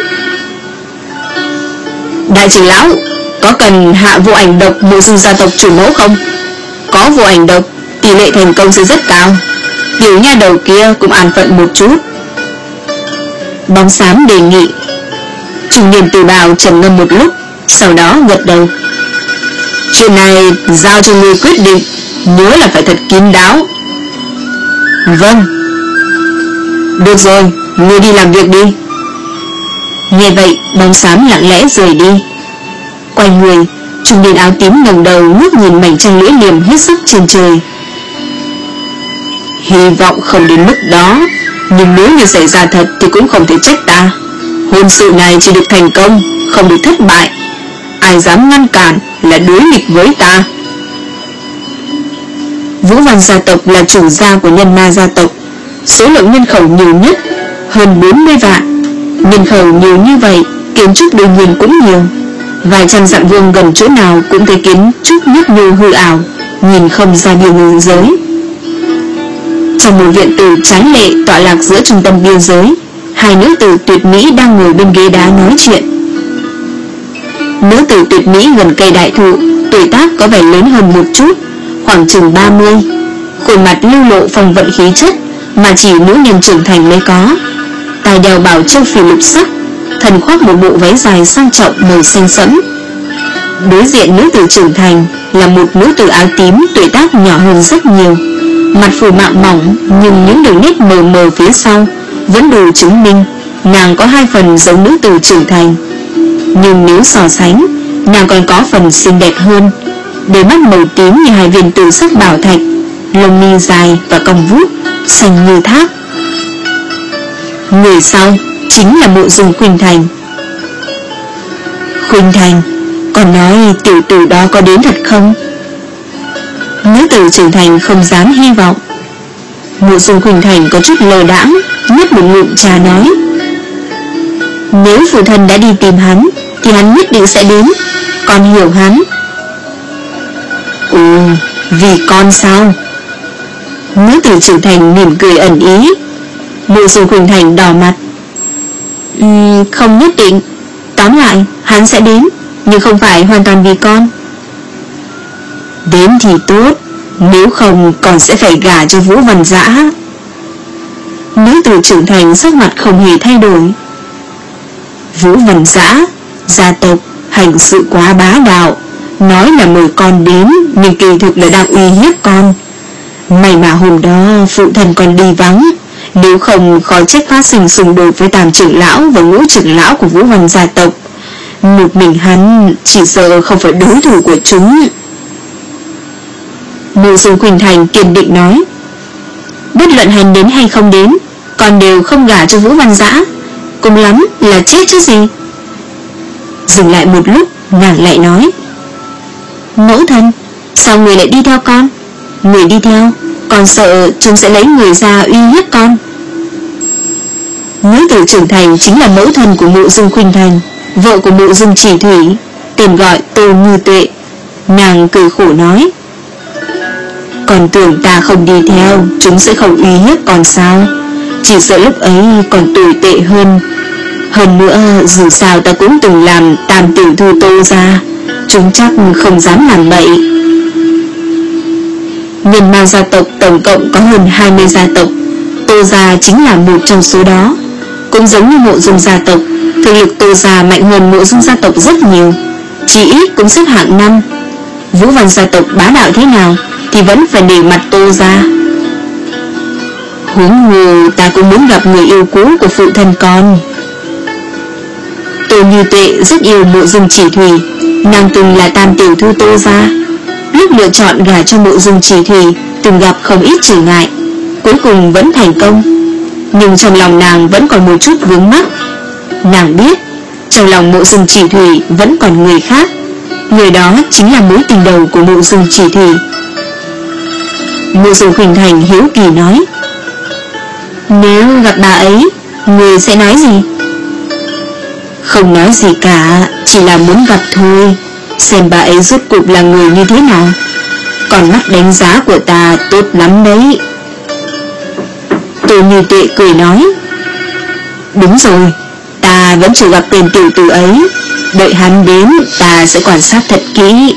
Đại trưởng lão, có cần hạ vô ảnh độc Mộ Dung gia tộc chủ mẫu không? Có vô ảnh độc, tỷ lệ thành công sẽ rất cao. Tiểu nha đầu kia cũng an phận một chút. Bóng xám đề nghị. Trung niên Tử Bào trầm ngâm một lúc, sau đó gật đầu. Chuyện này giao cho ngươi quyết định, nhớ là phải thật kín đáo. Vâng. Được rồi, ngươi đi làm việc đi. Nghe vậy, bóng xám lặng lẽ rời đi. Quay người, trung niên áo tím ngẩng đầu ngước nhìn mảnh trăng lưỡi liềm hết sức trên trời. Hy vọng không đến mức đó, nhưng nếu như xảy ra thật thì cũng không thể trách ta. Hôn sự này chỉ được thành công, không được thất bại. Ai dám ngăn cản là đối nghịch với ta. Vũ Văn gia tộc là chủ gia của nhân ma gia tộc, số lượng nhân khẩu nhiều nhất, hơn bốn mươi vạn. Nhân khẩu nhiều như vậy, kiến trúc đương nhiên cũng nhiều. Vài trăm dặm vuông gần chỗ nào cũng thấy kiến trúc nhấp nhô hư ảo, nhìn không ra biên giới. Trong một viện tử tráng lệ tọa lạc giữa trung tâm biên giới, hai nữ tử tuyệt mỹ đang ngồi bên ghế đá nói chuyện. Nữ tử tuyệt mỹ gần cây đại thụ, tuổi tác có vẻ lớn hơn một chút, khoảng chừng ba mươi, khuôn mặt lưu lộ phong vận khí chất mà chỉ nữ nhân trưởng thành mới có. Tai đeo bảo châu phỉ lục sắc, thân khoác một bộ váy dài sang trọng màu xanh sẫm. Đối diện nữ tử trưởng thành là một nữ tử áo tím tuổi tác nhỏ hơn rất nhiều, mặt phủ mạo mỏng nhưng những đường nét mờ mờ phía sau vẫn đủ chứng minh nàng có hai phần giống nữ tử trưởng thành. Nhưng nếu so sánh, nàng còn có phần xinh đẹp hơn. Đôi mắt màu tím như hai viên tử sắc bảo thạch, lông mi dài và cong vút, xanh như thác. Người sau chính là Mộ Dung Khuynh Thành. Khuynh Thành, còn nói tiểu tử đó có đến thật không? Nữ tử trưởng thành không dám hy vọng. Mộ Dung Khuynh Thành có chút lờ đãng, nhấp một ngụm trà nói: nếu phụ thân đã đi tìm hắn thì hắn nhất định sẽ đến, con hiểu hắn. Ừ, vì con sao? Nữ tử trưởng thành mỉm cười ẩn ý. Mộ Dung Khuynh Thành đỏ mặt. uhm, Không nhất định. Tóm lại, hắn sẽ đến, nhưng không phải hoàn toàn vì con. Đến thì tốt, nếu không còn sẽ phải gả cho Vũ Văn Dã. Nữ tử trưởng thành sắc mặt không hề thay đổi. Vũ Văn Dã, gia tộc hành sự quá bá đạo, nói là mời con đến, nhưng kỳ thực là đang uy hiếp con. May mà hôm đó phụ thân con đi vắng, Nếu không khó trách phát sinh xung đột với Tam trưởng lão và Ngũ trưởng lão của Vũ Văn gia tộc. Một mình hắn chỉ sợ không phải đối thủ của chúng. Mộ Dung Khuynh Thành kiên định nói, bất luận hắn đến hay không đến, còn đều không gả cho Vũ Văn Dã, cùng lắm là chết chứ gì. Dừng lại một lúc, nàng lại nói, mẫu thân, sao người lại đi theo con? Người đi theo, con sợ chúng sẽ lấy người ra uy hiếp con. Nữ tử trưởng thành chính là mẫu thân của Mộ Dung Khuynh Thành, vợ của Mộ Dung Chỉ Thủy, tên gọi Tô Như Tuệ. Nàng cười khổ nói, còn tưởng ta không đi theo, chúng sẽ không uy hiếp con sao? Chỉ sợ lúc ấy còn tồi tệ hơn. Hơn nữa, dù sao ta cũng từng làm tam tiểu thư Tô gia, chúng chắc không dám làm bậy. Nhân Ma gia tộc tổng cộng có hơn hai mươi gia tộc, Tô gia chính là một trong số đó. Cũng giống như Mộ Dung gia tộc, thực lực Tô gia mạnh hơn Mộ Dung gia tộc rất nhiều, chỉ ít cũng xếp hạng năm. Vũ Văn gia tộc bá đạo thế nào thì vẫn phải để mặt Tô gia. Huống hồ ta cũng muốn gặp người yêu cũ của phụ thân con. Tô Như Tuệ rất yêu Mộ Dung Chỉ Thủy, nàng từng là tam tiểu thư Tô gia. Lúc lựa chọn gả cho Mộ Dung Chỉ Thủy từng gặp không ít trở ngại, cuối cùng vẫn thành công. Nhưng trong lòng nàng vẫn còn một chút vướng mắc. Nàng biết trong lòng Mộ Dung Chỉ Thủy vẫn còn người khác, người đó chính là mối tình đầu của Mộ Dung Chỉ Thủy. Mộ Dung Khuynh Thành hiếu kỳ nói, nếu gặp bà ấy, người sẽ nói gì? Không nói gì cả, chỉ là muốn gặp thôi, xem bà ấy rốt cuộc là người như thế nào. Còn mắt đánh giá của ta tốt lắm đấy. Tô Như Tuệ cười nói, đúng rồi, ta vẫn chưa gặp tên tiểu tử ấy, đợi hắn đến ta sẽ quan sát thật kỹ.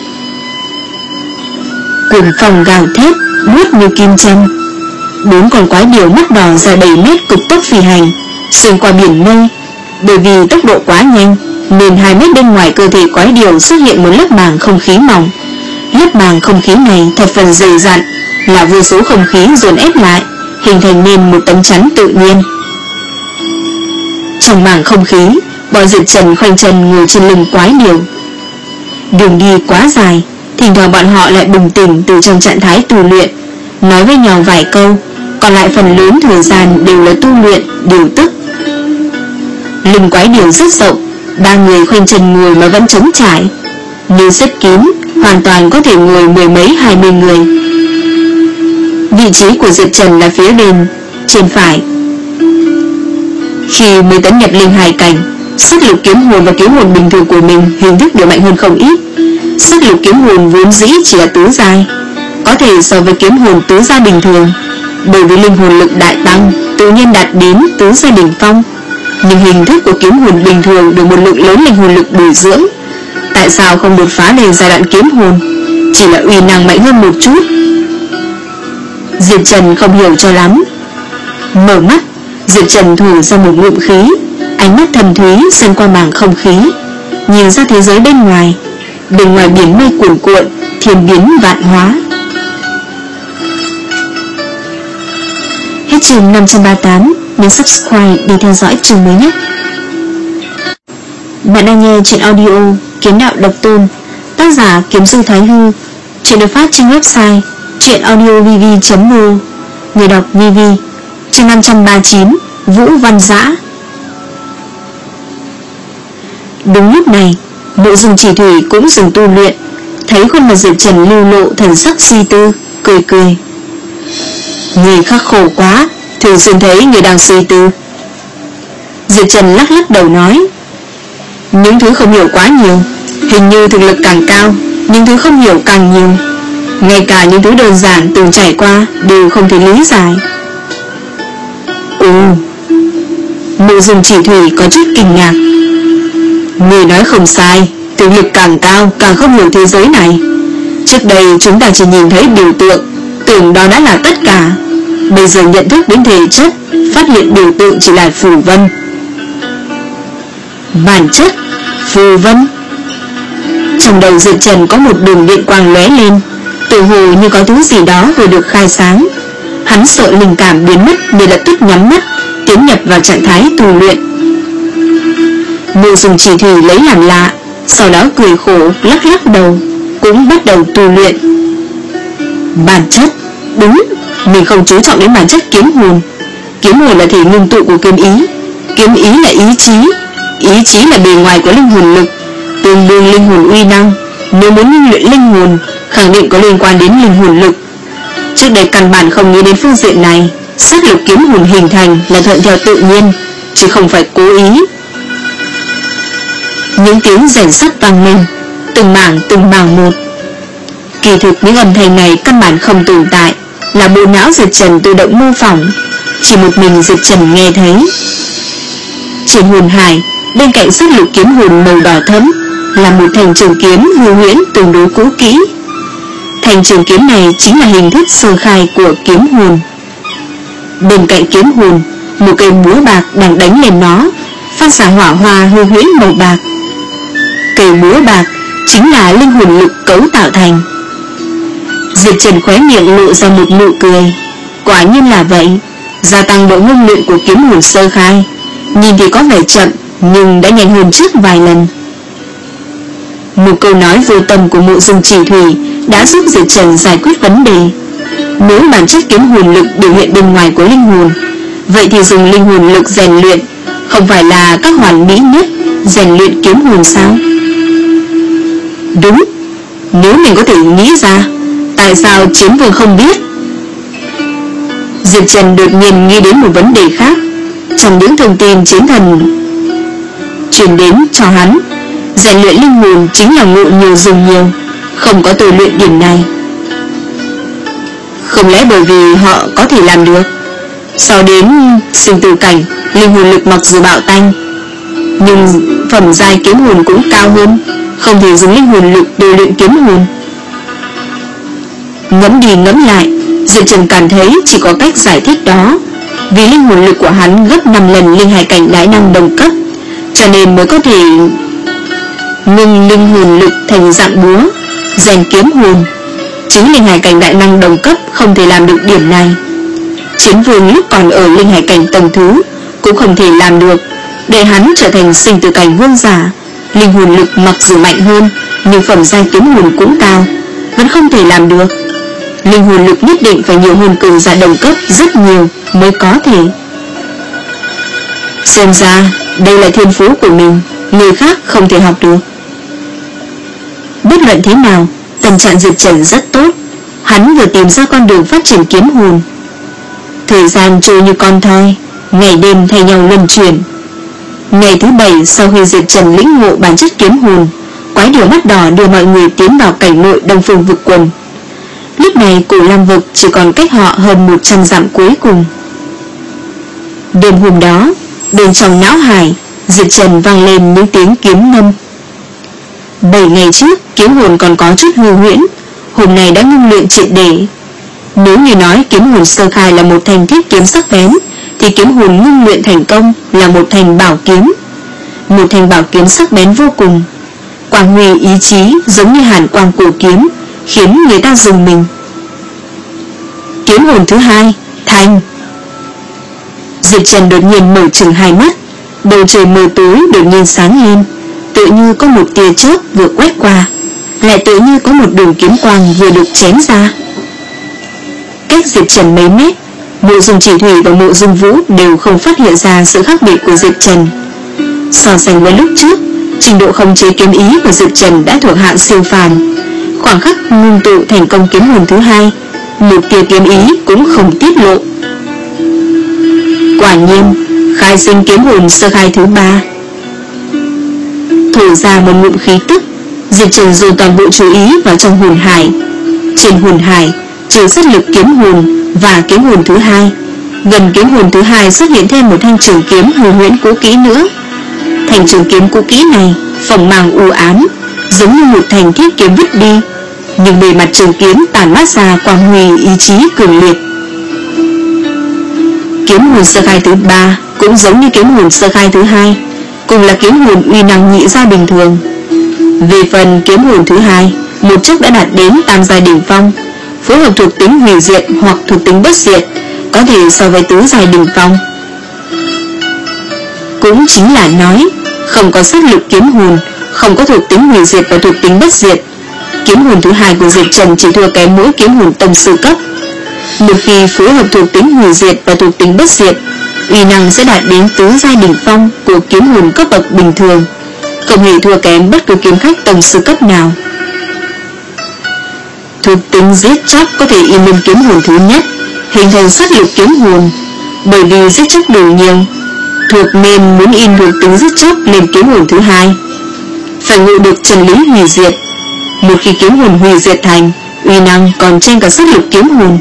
Cuồng phong gào thét, buốt như kim châm. Bốn con quái điểu mắt đỏ dài bảy mét cực tốc phi hành, xuyên qua biển mây. Bởi vì tốc độ quá nhanh nên hai mét bên ngoài cơ thể quái điểu xuất hiện một lớp màng không khí mỏng. Lớp màng không khí này thập phần dày dặn, là vô số không khí dồn ép lại, hình thành nên một tấm chắn tự nhiên. Trong màng không khí, bọn Diệp Trần khoanh chân ngồi trên lưng quái điểu. Đường đi quá dài, thỉnh thoảng bọn họ lại bừng tỉnh từ trong trạng thái tu luyện, nói với nhau vài câu, còn lại phần lớn thời gian đều là tu luyện, điều tức. Lưng quái điểu rất rộng, ba người khoanh chân ngồi mà vẫn trống trải. Nếu xếp kín, hoàn toàn có thể ngồi mười mấy hai mươi người. Vị trí của Diệp Trần là phía bên trên phải. Khi mới tấn nhập linh hài cảnh, sức lực kiếm hồn và kiếm hồn bình thường của mình hình thức đều mạnh hơn không ít. Sức lực kiếm hồn vốn dĩ chỉ là tứ giai, có thể so với kiếm hồn tứ giai bình thường. Bởi vì linh hồn lực đại tăng, tự nhiên đạt đến tứ giai đỉnh phong. Nhưng hình thức của kiếm hồn bình thường được một lượng lớn linh hồn lực bồi dưỡng, tại sao không đột phá lên giai đoạn kiếm hồn, chỉ là uy năng mạnh hơn một chút. Diệp Trần không hiểu cho lắm. Mở mắt, Diệp Trần thổi ra một ngụm khí, ánh mắt thâm thúy xuyên qua màng không khí, nhìn ra thế giới bên ngoài. Bên ngoài biển mây cuồn cuộn, thiên biến vạn hóa. Hết chương năm trăm ba mươi tám. Nhấn subscribe để theo dõi chương mới nhất. Bạn đang nghe chuyện audio Kiếm Đạo Độc Tôn, tác giả Kiếm Sư Thái Hư. Chuyện được phát trên website chuyenaudiovv chấm mô. Người đọc Vivi. Chương năm trăm ba mươi chín. Vũ Văn Dã. Đúng lúc này, Mộ Dung Chỉ Thủy cũng dừng tu luyện, thấy khuôn mặt Diệp Trần lưu lộ thần sắc suy tư, cười cười. Người khắc khổ quá, thường xuyên thấy người đang suy tư. Diệp Trần lắc lắc đầu nói, những thứ không hiểu quá nhiều, hình như thực lực càng cao, những thứ không hiểu càng nhiều. Ngay cả những thứ đơn giản từng trải qua đều không thể lý giải. Ồ, Mộ Dung Chỉ Thủy có chút kinh ngạc. Người nói không sai, thực lực càng cao càng không hiểu thế giới này. Trước đây chúng ta chỉ nhìn thấy biểu tượng, tưởng đó đã là tất cả. Bây giờ nhận thức đến thể chất, phát hiện biểu tượng chỉ là phù vân. Bản chất, phù vân. Trong đầu Diệp Trần có một đường điện quang lóe lên, tự hồ như có thứ gì đó vừa được khai sáng. Hắn sợ linh cảm biến mất nên lập tức nhắm mắt, tiến nhập vào trạng thái tu luyện. Mộ Dung Chỉ Thủy lấy làm lạ, sau đó cười khổ lắc lắc đầu, cũng bắt đầu tu luyện. Bản chất, đúng, mình không chú trọng đến bản chất kiếm hồn. Kiếm hồn là thể ngưng tụ của kiếm ý, kiếm ý là ý chí, ý chí là bề ngoài của linh hồn lực, tương đương linh hồn uy năng. Nếu muốn ngưng luyện linh hồn, khẳng định có liên quan đến linh hồn lực. Trước đây căn bản không nghĩ đến phương diện này, sát lục kiếm hồn hình thành là thuận theo tự nhiên, chứ không phải cố ý. Những tiếng rèn sắt vang lên, từng mảng từng mảng một. Kỳ thực những âm thanh này căn bản không tồn tại, là bộ não Diệp Trần tự động mô phỏng, chỉ một mình Diệp Trần nghe thấy. Trên hồn hải, bên cạnh sát lục kiếm hồn màu đỏ thẫm là một thanh trường kiếm hư huyễn tương đối cũ kỹ. Thanh trường kiếm này chính là hình thức sơ khai của kiếm hồn. Bên cạnh kiếm hồn, một cây búa bạc đang đánh lên nó, phát ra hỏa hoa hư huyễn màu bạc. Cây búa bạc chính là linh hồn lực cấu tạo thành. Diệp Trần khóe miệng lộ ra một nụ cười. Quả nhiên là vậy, gia tăng độ ngưng luyện của kiếm hồn sơ khai. Nhìn thì có vẻ chậm, nhưng đã nhanh hơn trước vài lần. Một câu nói vô tâm của Mộ Dung Chỉ Thủy đã giúp Diệp Trần giải quyết vấn đề. Nếu bản chất kiếm hồn lực biểu hiện bên ngoài của linh hồn, vậy thì dùng linh hồn lực rèn luyện không phải là các hoàn mỹ nhất rèn luyện kiếm hồn sao? Đúng, nếu mình có thể nghĩ ra, tại sao Chiến Vương không biết? Diệp Trần đột nhiên nghĩ đến một vấn đề khác. Trong những thông tin chiến thần truyền đến cho hắn, rèn luyện linh hồn chính là ngộ nhiều dùng nhiều, không có tu luyện điểm này. Không lẽ bởi vì họ có thể làm được? Sau đến sinh tử cảnh, linh hồn lực mặc dù bạo tanh, nhưng phẩm giai kiếm hồn cũng cao hơn, không thể dùng linh hồn lực tu luyện kiếm hồn. Ngẫm đi ngẫm lại, Diệp Trần cảm thấy chỉ có cách giải thích đó. Vì linh hồn lực của hắn gấp năm lần linh hải cảnh đại năng đồng cấp, cho nên mới có thể ngưng linh hồn lực thành dạng búa rèn kiếm hồn. Chính linh hải cảnh đại năng đồng cấp không thể làm được điểm này. Chiến Vương lúc còn ở linh hải cảnh tầng thứ cũng không thể làm được. Để hắn trở thành sinh tử cảnh vương giả, linh hồn lực mặc dù mạnh hơn, nhưng phẩm giai kiếm hồn cũng cao, vẫn không thể làm được. Linh hồn lực nhất định phải nhiều hơn cường giả đồng cấp rất nhiều mới có thể. Xem ra đây là thiên phú của mình, người khác không thể học được. Bất luận thế nào, tâm trạng Diệp Trần rất tốt. Hắn vừa tìm ra con đường phát triển kiếm hồn. Thời gian trôi như con thoi, ngày đêm thay nhau luân chuyển. Ngày thứ bảy sau khi Diệp Trần lĩnh ngộ bản chất kiếm hồn, quái điều mắt đỏ đưa mọi người tiến vào cảnh nội Đông Phương vực quần. Lúc này Cổ Lam vực chỉ còn cách họ hơn một trăm dặm cuối cùng. Đêm hôm đó, bên trong não hải, Diệp Trần vang lên những tiếng kiếm ngâm. Bảy ngày trước, kiếm hồn còn có chút hư huyễn, hôm nay đã ngưng luyện triệt để. Nếu như nói kiếm hồn sơ khai là một thanh thiết kiếm sắc bén, thì kiếm hồn ngưng luyện thành công là một thanh bảo kiếm. Một thanh bảo kiếm sắc bén vô cùng, quang huy ý chí giống như hàn quang cổ kiếm, khiến người ta rùng mình. Kiếm hồn thứ hai, thành. Diệp Trần đột nhiên mở trừng hai mắt, bầu trời mờ tối đột nhiên sáng lên, tự như có một tia chớp vừa quét qua, lại tự như có một đường kiếm quang vừa được chém ra. Cách Diệp Trần mấy mét, Mộ Dung Chỉ Thủy và Mộ Dung Vũ đều không phát hiện ra sự khác biệt của Diệp Trần. So sánh với lúc trước, trình độ khống chế kiếm ý của Diệp Trần đã thuộc hạng siêu phàm. Khoảng khắc ngưng tụ thành công kiếm hồn thứ hai, một tia kiếm ý cũng không tiết lộ. Quả nhiên, khai sinh kiếm hồn sơ khai thứ ba. Thổi ra một ngụm khí tức, Diệp Trần dồn toàn bộ chú ý vào trong hồn hải. Trên hồn hải, trừ sát lực kiếm hồn và kiếm hồn thứ hai, gần kiếm hồn thứ hai xuất hiện thêm một thanh trường kiếm hư huyễn cũ kỹ nữa. Thanh trường kiếm cũ kỹ này phồng màng u ám, giống như một thanh thiết kiếm vứt đi, nhưng bề mặt trường kiếm tản mát ra quang huy ý chí cường liệt. Kiếm hồn sơ khai thứ ba cũng giống như kiếm hồn sơ khai thứ hai, cùng là kiếm hồn uy năng nhị gia bình thường. Về phần kiếm hồn thứ hai, một chốc đã đạt đến tam giai đỉnh phong, phối hợp thuộc tính hủy diệt hoặc thuộc tính bất diệt, có thể so với tứ giai đỉnh phong. Cũng chính là nói, không có sát lục kiếm hồn, không có thuộc tính hủy diệt và thuộc tính bất diệt. Kiếm hồn thứ hai của Diệp Trần chỉ thua kém mỗi kiếm hồn tông sư cấp. Một khi phối hợp thuộc tính hủy diệt và thuộc tính bất diệt, uy năng sẽ đạt đến tứ giai đỉnh phong của kiếm hồn cấp bậc bình thường, không hề thua kém bất cứ kiếm khách tông sư cấp nào. Thuộc tính giết chóc có thể in lên kiếm hồn thứ nhất, hình thành sát lục kiếm hồn. Bởi vì giết chóc đủ nhiều, thuộc nên muốn in thuộc tính giết chóc lên kiếm hồn thứ hai, phải ngộ được chân lý hủy diệt. Một khi kiếm hồn hủy diệt thành, uy năng còn trên cả sát lục kiếm hồn.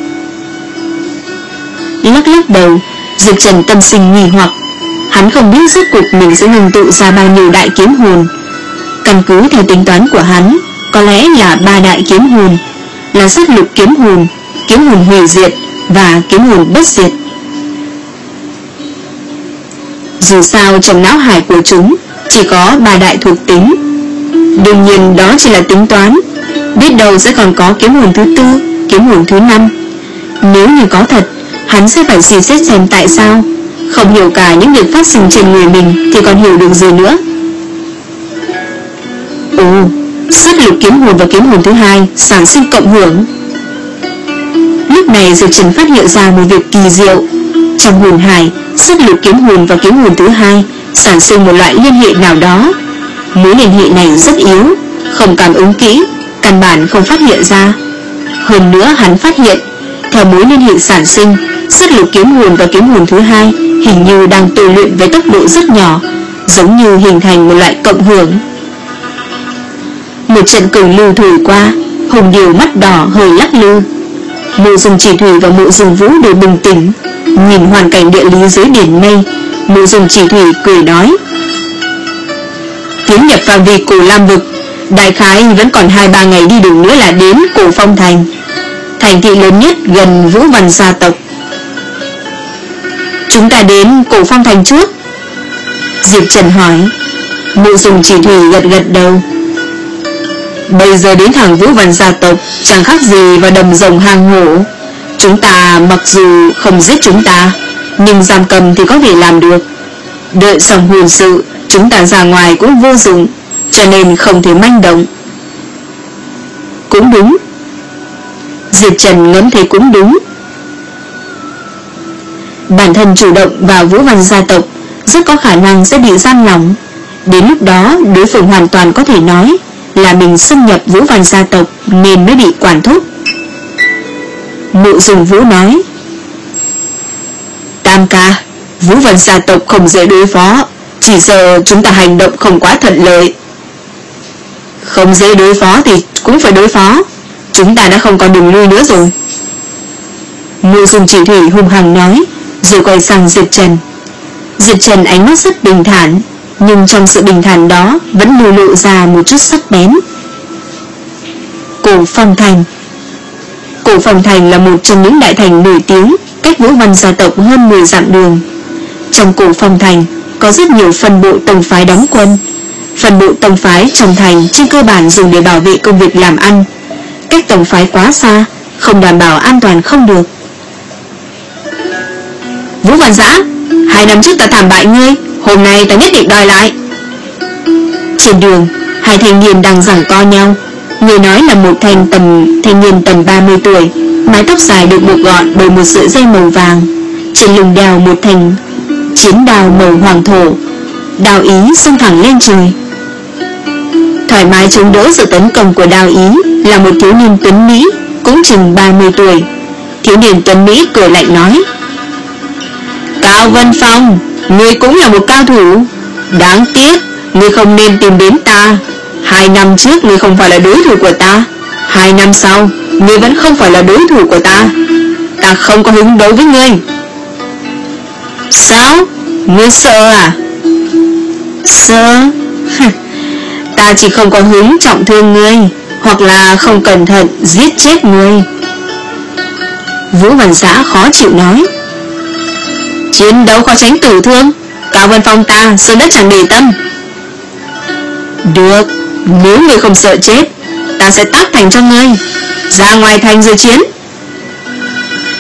Lắc lắc đầu, Diệp Trần tâm sinh nghi hoặc. Hắn không biết rốt cuộc mình sẽ ngưng tụ ra bao nhiêu đại kiếm hồn. Căn cứ theo tính toán của hắn, có lẽ là ba đại kiếm hồn, là sát lục kiếm hồn, kiếm hồn hủy diệt và kiếm hồn bất diệt. Dù sao trong não hải của chúng chỉ có ba đại thuộc tính. Đương nhiên đó chỉ là tính toán, biết đâu sẽ còn có kiếm hồn thứ tư, kiếm hồn thứ năm. Nếu như có thật, hắn sẽ phải suy xét xem tại sao. Không hiểu cả những việc phát sinh trên người mình thì còn hiểu được gì nữa. Ồ, sát lục kiếm hồn và kiếm hồn thứ hai sản sinh cộng hưởng. Lúc này Diệp Trần phát hiện ra một việc kỳ diệu. Trong hồn hải, sát lục kiếm hồn và kiếm hồn thứ hai sản sinh một loại liên hệ nào đó. Mối liên hệ này rất yếu, không cảm ứng kỹ, căn bản không phát hiện ra. Hơn nữa hắn phát hiện, theo mối liên hệ sản sinh, sát lục kiếm hồn và kiếm hồn thứ hai hình như đang tu luyện với tốc độ rất nhỏ, giống như hình thành một loại cộng hưởng. Một trận cường lưu thổi qua, hồng điều mắt đỏ hơi lắc lư. Mộ Dung Chỉ Thủy và Mộ Dung Vũ đều bình tĩnh, nhìn hoàn cảnh địa lý dưới biển mây. Mộ Dung Chỉ Thủy cười nói: tiến nhập phạm vi Cổ Lam vực, đại khái vẫn còn hai ba ngày đi đường nữa là đến Cổ Phong Thành, thành thị lớn nhất gần Vũ Văn gia tộc. Chúng ta đến Cổ Phong Thành trước? Diệp Trần hỏi. Mộ Dung Chỉ Thủy gật gật đầu. Bây giờ đến thẳng Vũ Văn gia tộc chẳng khác gì vào đầm rồng hang hổ. Chúng ta mặc dù không giết chúng ta, nhưng giam cầm thì có thể làm được. Đợi xong hôn sự, chúng ta ra ngoài cũng vô dụng, cho nên không thể manh động. Cũng đúng. Diệp Trần ngẫm thấy cũng đúng. Bản thân chủ động vào Vũ Văn gia tộc rất có khả năng sẽ bị giam lỏng. Đến lúc đó đối phương hoàn toàn có thể nói là mình xâm nhập Vũ Văn gia tộc nên mới bị quản thúc. Mộ Dung Vũ nói: Tam ca, Vũ Văn gia tộc không dễ đối phó, chỉ sợ chúng ta hành động không quá thuận lợi. Không dễ đối phó thì cũng phải đối phó, chúng ta đã không còn đường lui nữa rồi. Mộ Dung Chỉ Thủy hung hăng nói, rồi quay sang Diệp Trần. Diệp Trần ánh mắt rất bình thản, nhưng trong sự bình thản đó vẫn lưu lộ ra một chút sắc bén. Cổ Phong Thành. Cổ Phong Thành là một trong những đại thành nổi tiếng, cách Vũ Văn gia tộc hơn mười dặm đường. Trong Cổ Phong Thành có rất nhiều phân bộ tông phái đóng quân. Phân bộ tông phái trong thành trên cơ bản dùng để bảo vệ công việc làm ăn. Cách tông phái quá xa, không đảm bảo an toàn không được. Vũ Văn Giã, hai năm trước ta thảm bại ngươi, hôm nay ta nhất định đòi lại. Trên đường, hai thanh niên đang giằng co nhau. Người nói là một thanh tầm thanh niên tầm ba mươi tuổi, mái tóc dài được buộc gọn bởi một sợi dây màu vàng, trên lưng đeo một thanh chiến đao màu hoàng thổ, đao ý xông thẳng lên trời. Thoải mái chống đỡ sự tấn công của đao ý là một thiếu niên tuấn Mỹ, cũng chừng ba mươi tuổi. Thiếu niên tuấn Mỹ cười lạnh nói: Cao Vân Phong, ngươi cũng là một cao thủ. Đáng tiếc, ngươi không nên tìm đến ta. Hai năm trước ngươi không phải là đối thủ của ta, hai năm sau ngươi vẫn không phải là đối thủ của ta. Ta không có hứng đấu với ngươi. Sao? Ngươi sợ à? Sợ? Ta chỉ không có hứng trọng thương ngươi, hoặc là không cẩn thận giết chết ngươi. Vũ Văn Giã khó chịu nói: Chiến đấu khó tránh tử thương, Cao Vân Phong ta sơn đất chẳng để tâm. Được, nếu ngươi không sợ chết, ta sẽ tác thành cho ngươi. Ra ngoài thành rồi chiến,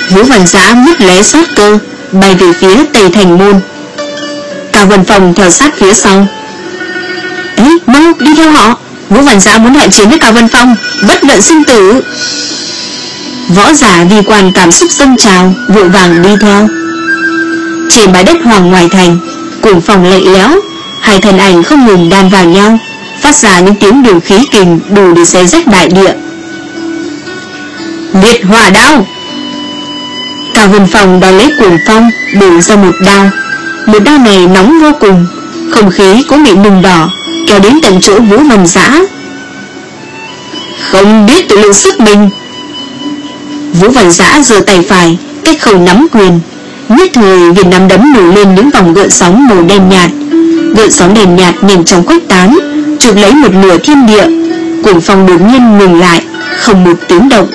Vũ Văn Giã mất lé sát cơ, bay về phía Tây Thành Môn. Cao Vân Phong theo sát phía sau. Ấy, mau đi theo họ. Vũ Văn Giã muốn đại chiến với Cao Vân Phong, bất luận sinh tử. Võ giả Vi Quan cảm xúc dâng trào, vội vàng đi theo. Trên bãi đất hoàng ngoài thành, cuồng phong lạnh lẽo, hai thân ảnh không ngừng đan vào nhau, phát ra những tiếng điều khí kình đủ để xé rách đại địa. Liệt hỏa đao. Cao Vân Phong đón lấy cuồng phong, bổ ra một đao. Một đao này nóng vô cùng, không khí cũng bị nung đỏ, kéo đến tận chỗ Vũ Văn Giã. Không biết tự lượng sức mình. Vũ Văn Giã giơ tay phải, cách khẩu nắm quyền, nhất thời viên nắm đấm nổi lên những vòng gợn sóng màu đen nhạt. Gợn sóng đen nhạt nhanh chóng khuếch tán, chụp lấy một nửa thiên địa. Cuồng phong đột nhiên ngừng lại, không một tiếng động.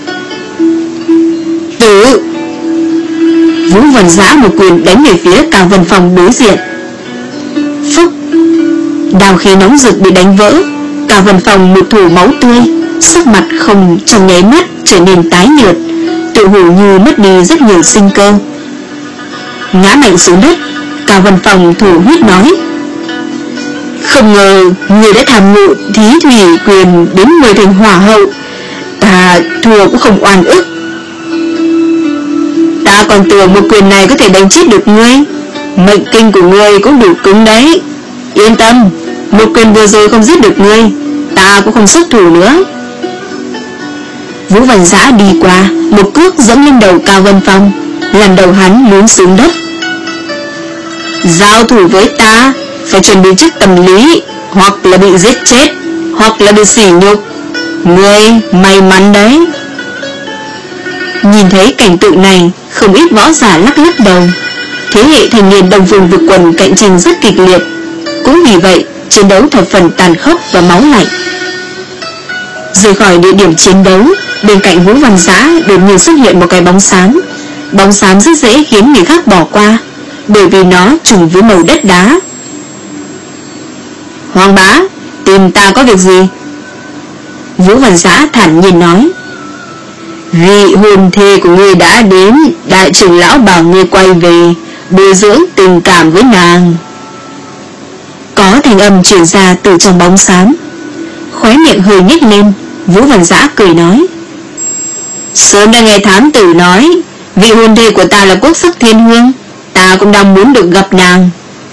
Tử. Vũ Văn Giã một quyền đánh về phía Cao Vân Phong đối diện. Phúc. Đao khí nóng rực bị đánh vỡ. Cao Vân Phong một thủ máu tươi, sắc mặt không trong nháy mắt trở nên tái nhợt, tự hồ như mất đi rất nhiều sinh cơ. Ngã mạnh xuống đất, Cao Vân Phong thổ huyết nói: Không ngờ người đã tham ngộ thí thủy quyền đến mười thành hỏa hậu, ta thua cũng không oan ức. Ta còn tưởng một quyền này có thể đánh chết được ngươi. Mệnh kinh của ngươi cũng đủ cứng đấy. Yên tâm, một quyền vừa rồi không giết được ngươi, ta cũng không xuất thủ nữa. Vũ Văn Giã đi qua, một cước giẫm lên đầu Cao Vân Phong, làm đầu hắn lún xuống đất. Giao thủ với ta phải chuẩn bị trước tâm lý, hoặc là bị giết chết, hoặc là bị sỉ nhục. Ngươi may mắn đấy. Nhìn thấy cảnh tượng này, không ít võ giả lắc lắc đầu. Thế hệ thành niên đồng vùng vực quần cạnh tranh rất kịch liệt, cũng vì vậy chiến đấu thập phần tàn khốc và máu lạnh. Rời khỏi địa điểm chiến đấu, bên cạnh Vũ Văn Giã đột nhiên xuất hiện một cái bóng xám. Bóng xám rất dễ khiến người khác bỏ qua, bởi vì nó trùng với màu đất đá. Hoàng bá, tìm ta có việc gì? Vũ Văn Giã thản nhiên nói: Vị hôn thê của ngươi đã đến, đại trưởng lão bảo ngươi quay về bồi dưỡng tình cảm với nàng. Có thanh âm truyền ra từ trong bóng xám. Khóe miệng hơi nhếch lên, Vũ Văn Giã cười nói: Sớm đã nghe thám tử nói vị hôn thê của ta là quốc sắc thiên hương, ta cũng đang muốn được gặp nàng.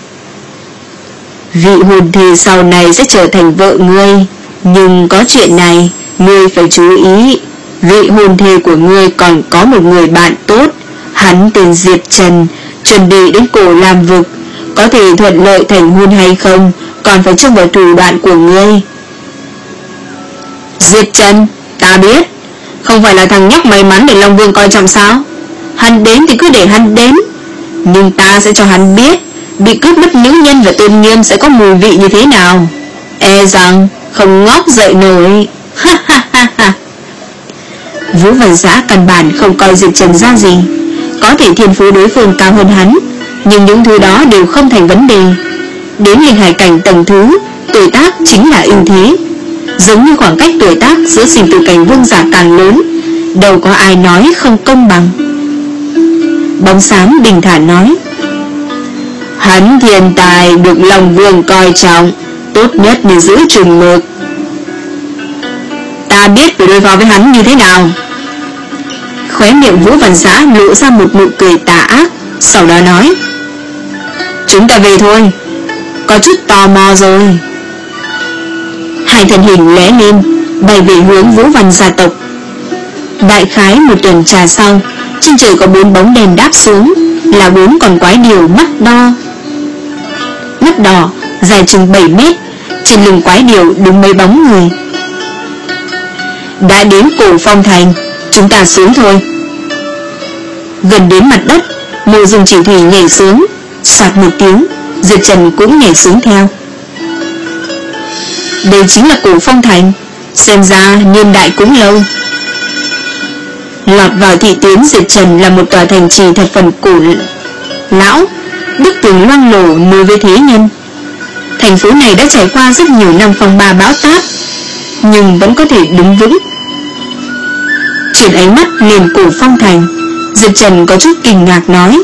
Vị hôn thê sau này sẽ trở thành vợ ngươi, nhưng có chuyện này ngươi phải chú ý. Vị hôn thê của ngươi còn có một người bạn tốt, hắn tên Diệp Trần, chuẩn bị đến Cổ Lam Vực. Có thể thuận lợi thành hôn hay không còn phải trông vào thủ đoạn của ngươi. Diệp Trần, ta biết. Không phải là thằng nhóc may mắn để Long Vương coi trọng sao? Hắn đến thì cứ để hắn đến, nhưng ta sẽ cho hắn biết bị cướp mất nữ nhân và tôn nghiêm sẽ có mùi vị như thế nào. E rằng không ngóc dậy nổi. Ha ha ha ha. Vũ Văn Giã căn bản không coi Diệp Trần ra gì. Có thể thiên phú đối phương cao hơn hắn, nhưng những thứ đó đều không thành vấn đề. Đến linh hải cảnh tầng thứ, tuổi tác chính là ưu thế. Giống như khoảng cách tuổi tác giữa sinh tử cảnh vương giả càng lớn, đâu có ai nói không công bằng. Bóng xám bình thản nói: Hắn thiên tài được Long Vương coi trọng, tốt nhất nên giữ chừng mực. Ta biết phải đối phó với hắn như thế nào. Khóe miệng Vũ Văn Giã lộ ra một nụ cười tà ác, sau đó nói: Chúng ta về thôi, có chút tò mò rồi. Hai thân hình lóe lên, bay về hướng Vũ Văn gia tộc. Đại khái một tuần trà sau, trên trời có bốn bóng đèn đáp xuống, là bốn con quái điểu mắt đo mắt đỏ, dài chừng bảy mét. Trên lưng quái điểu đứng mấy bóng người. Đã đến Cổ Phong Thành, chúng ta xuống thôi. Gần đến mặt đất, Mộ Dung Chỉ Thủy nhảy xuống. Soạt một tiếng, Diệp Trần cũng nhảy xuống theo. Đây chính là Cổ Phong Thành, xem ra niên đại cũng lâu. Lọt vào thị tuyến Diệp Trần là một tòa thành trì thật phần cổ lão, bức tường loang lổ nối với thế nhân. Thành phố này đã trải qua rất nhiều năm phong ba bão táp, nhưng vẫn có thể đứng vững. Chuyển ánh mắt lên Cổ Phong Thành, Diệp Trần có chút kinh ngạc nói: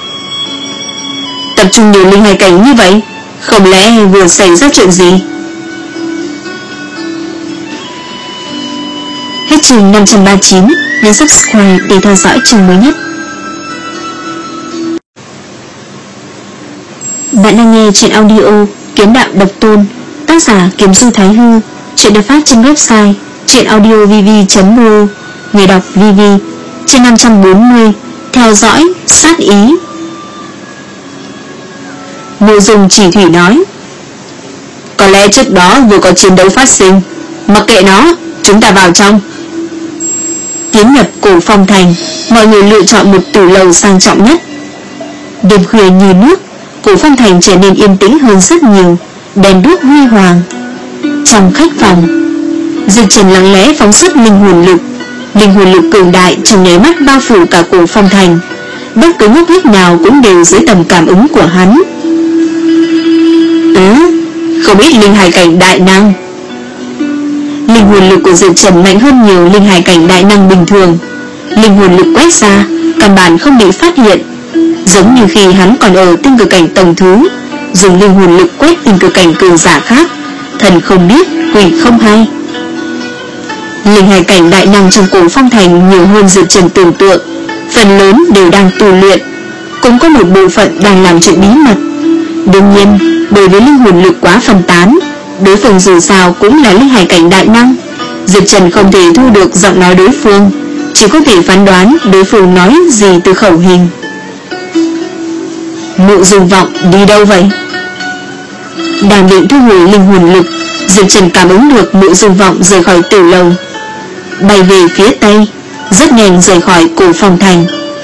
tập trung nhiều linh hài cảnh như vậy, không lẽ vừa xảy ra chuyện gì? Hết chương năm trăm ba mươi chín. Nhấn subscribe để theo dõi chương mới nhất. Bạn đang nghe truyện audio Kiếm Đạo Độc Tôn, tác giả Kiếm Du Thái Hư. Truyện được phát trên website truyệnaudiovv chấm ro. Người đọc vê vê. Chương năm trăm bốn mươi. Theo dõi sát ý. Mộ Dung Chỉ Thủy nói: có lẽ trước đó vừa có chiến đấu phát sinh, mặc kệ nó, chúng ta vào trong. Tiến nhập Cổ Phong Thành, mọi người lựa chọn một tử lầu sang trọng nhất. Đêm khuya như nước, Cổ Phong Thành trở nên yên tĩnh hơn rất nhiều, đèn đuốc huy hoàng. Trong khách phòng, Diệp Trần lặng lẽ phóng xuất linh hồn lực. Linh hồn lực cường đại trong nháy mắt bao phủ cả Cổ Phong Thành, bất cứ ngóc ngách nào cũng đều dưới tầm cảm ứng của hắn. Ừ, không ít linh hài cảnh đại năng. Linh hồn lực của Diệp Trần mạnh hơn nhiều linh hài cảnh đại năng bình thường. Linh hồn lực quét ra, căn bản không bị phát hiện, giống như khi hắn còn ở tinh cực cảnh tầng thứ, dùng linh hồn lực quét tinh cực cảnh cường giả khác, thần không biết, quỷ không hay. Linh hài cảnh đại năng trong Cổ Phong Thành nhiều hơn Diệp Trần tưởng tượng, phần lớn đều đang tu luyện, cũng có một bộ phận đang làm chuyện bí mật. Đương nhiên, bởi vì linh hồn lực quá phân tán, đối phương dù sao cũng là linh hài cảnh đại năng, Diệp Trần không thể thu được giọng nói đối phương, chỉ có thể phán đoán đối phương nói gì từ khẩu hình. Mộ Dung Vọng đi đâu vậy? Đang định thu hồi linh hồn lực, Diệp Trần cảm ứng được Mộ Dung Vọng rời khỏi tử lầu, bay về phía tây, rất nhanh rời khỏi Cổ Phong Thành.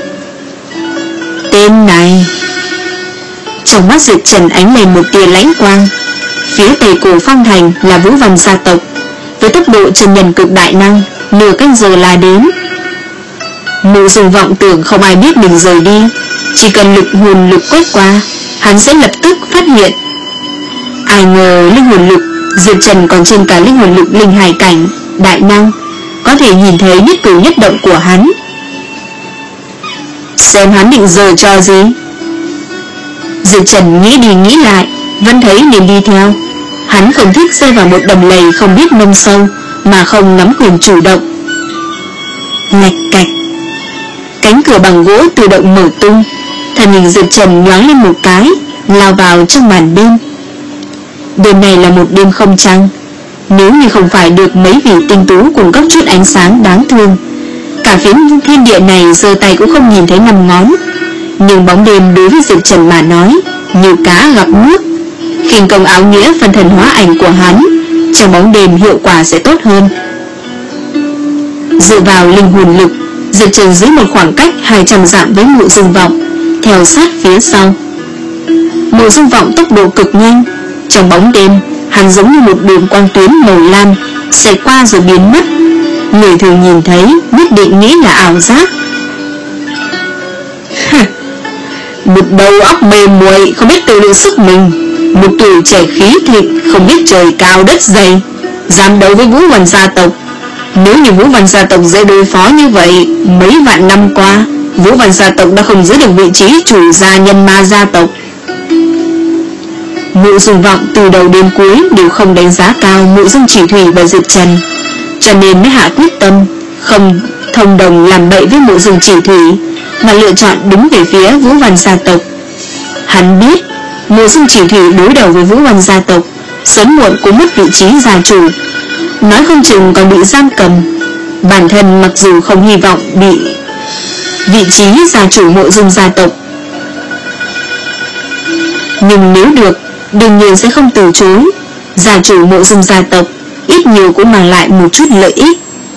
Tên này... Trong mắt Diệp Trần ánh lên một tia lãnh quang. Phía tây Cổ Phong Thành là Vũ Văn gia tộc, với tốc độ chân nhân cực đại năng, nửa canh giờ là đến. Mộ Dung Vọng tưởng không ai biết mình rời đi, chỉ cần lực hồn lực quét qua, hắn sẽ lập tức phát hiện. Ai ngờ linh hồn lực Diệp Trần còn trên cả linh hồn lực linh hài cảnh đại năng, có thể nhìn thấy nhất cử nhất động của hắn. Xem hắn định giờ cho gì? Diệp Trần nghĩ đi nghĩ lại, vẫn thấy nên đi theo. Hắn không thích rơi vào một đầm lầy không biết nông sâu, mà không nắm quyền chủ động. Lạch cạch, cánh cửa bằng gỗ tự động mở tung, thân hình Diệp Trần nhoáng lên một cái, lao vào trong màn đêm. Đêm này là một đêm không trăng. Nếu như không phải được mấy vị tinh tú cung cấp chút ánh sáng đáng thương, cả phiến thiên địa này giơ tay cũng không nhìn thấy năm ngón. Nhưng bóng đêm đối với Diệp Trần mà nói như cá gặp nước. Khinh công áo nghĩa phân thần hóa ảnh của hắn trong bóng đêm hiệu quả sẽ tốt hơn. Dựa vào linh hồn lực, Diệp Trần giữ một khoảng cách hai trăm dặm với Mộ Dung Vọng, theo sát phía sau. Mộ Dung Vọng tốc độ cực nhanh, trong bóng đêm hắn giống như một đường quang tuyến màu lam xẹt qua rồi biến mất. Người thường nhìn thấy nhất định nghĩ là ảo giác. Một đầu óc mê muội, không biết tự lượng sức mình, một tuổi trẻ khí thịnh, không biết trời cao đất dày, dám đấu với Vũ Văn gia tộc. Nếu như Vũ Văn gia tộc dễ đối phó như vậy, mấy vạn năm qua Vũ Văn gia tộc đã không giữ được vị trí chủ gia nhân ma gia tộc. Mộ Dung Vọng từ đầu đến cuối đều không đánh giá cao Mộ Dung Chỉ Thủy và Diệp Trần, cho nên mới hạ quyết tâm không thông đồng làm bậy với Mộ Dung Chỉ Thủy, mà lựa chọn đứng về phía Vũ Văn gia tộc. Hắn biết Mộ Dung Chỉ Thủy đối đầu với Vũ Văn gia tộc, sớm muộn cũng mất vị trí gia chủ, nói không chừng còn bị giam cầm. Bản thân mặc dù không hy vọng bị vị trí gia chủ Mộ Dung gia tộc, nhưng nếu được, đương nhiên sẽ không từ chối. Gia chủ Mộ Dung gia tộc ít nhiều cũng mang lại một chút lợi ích.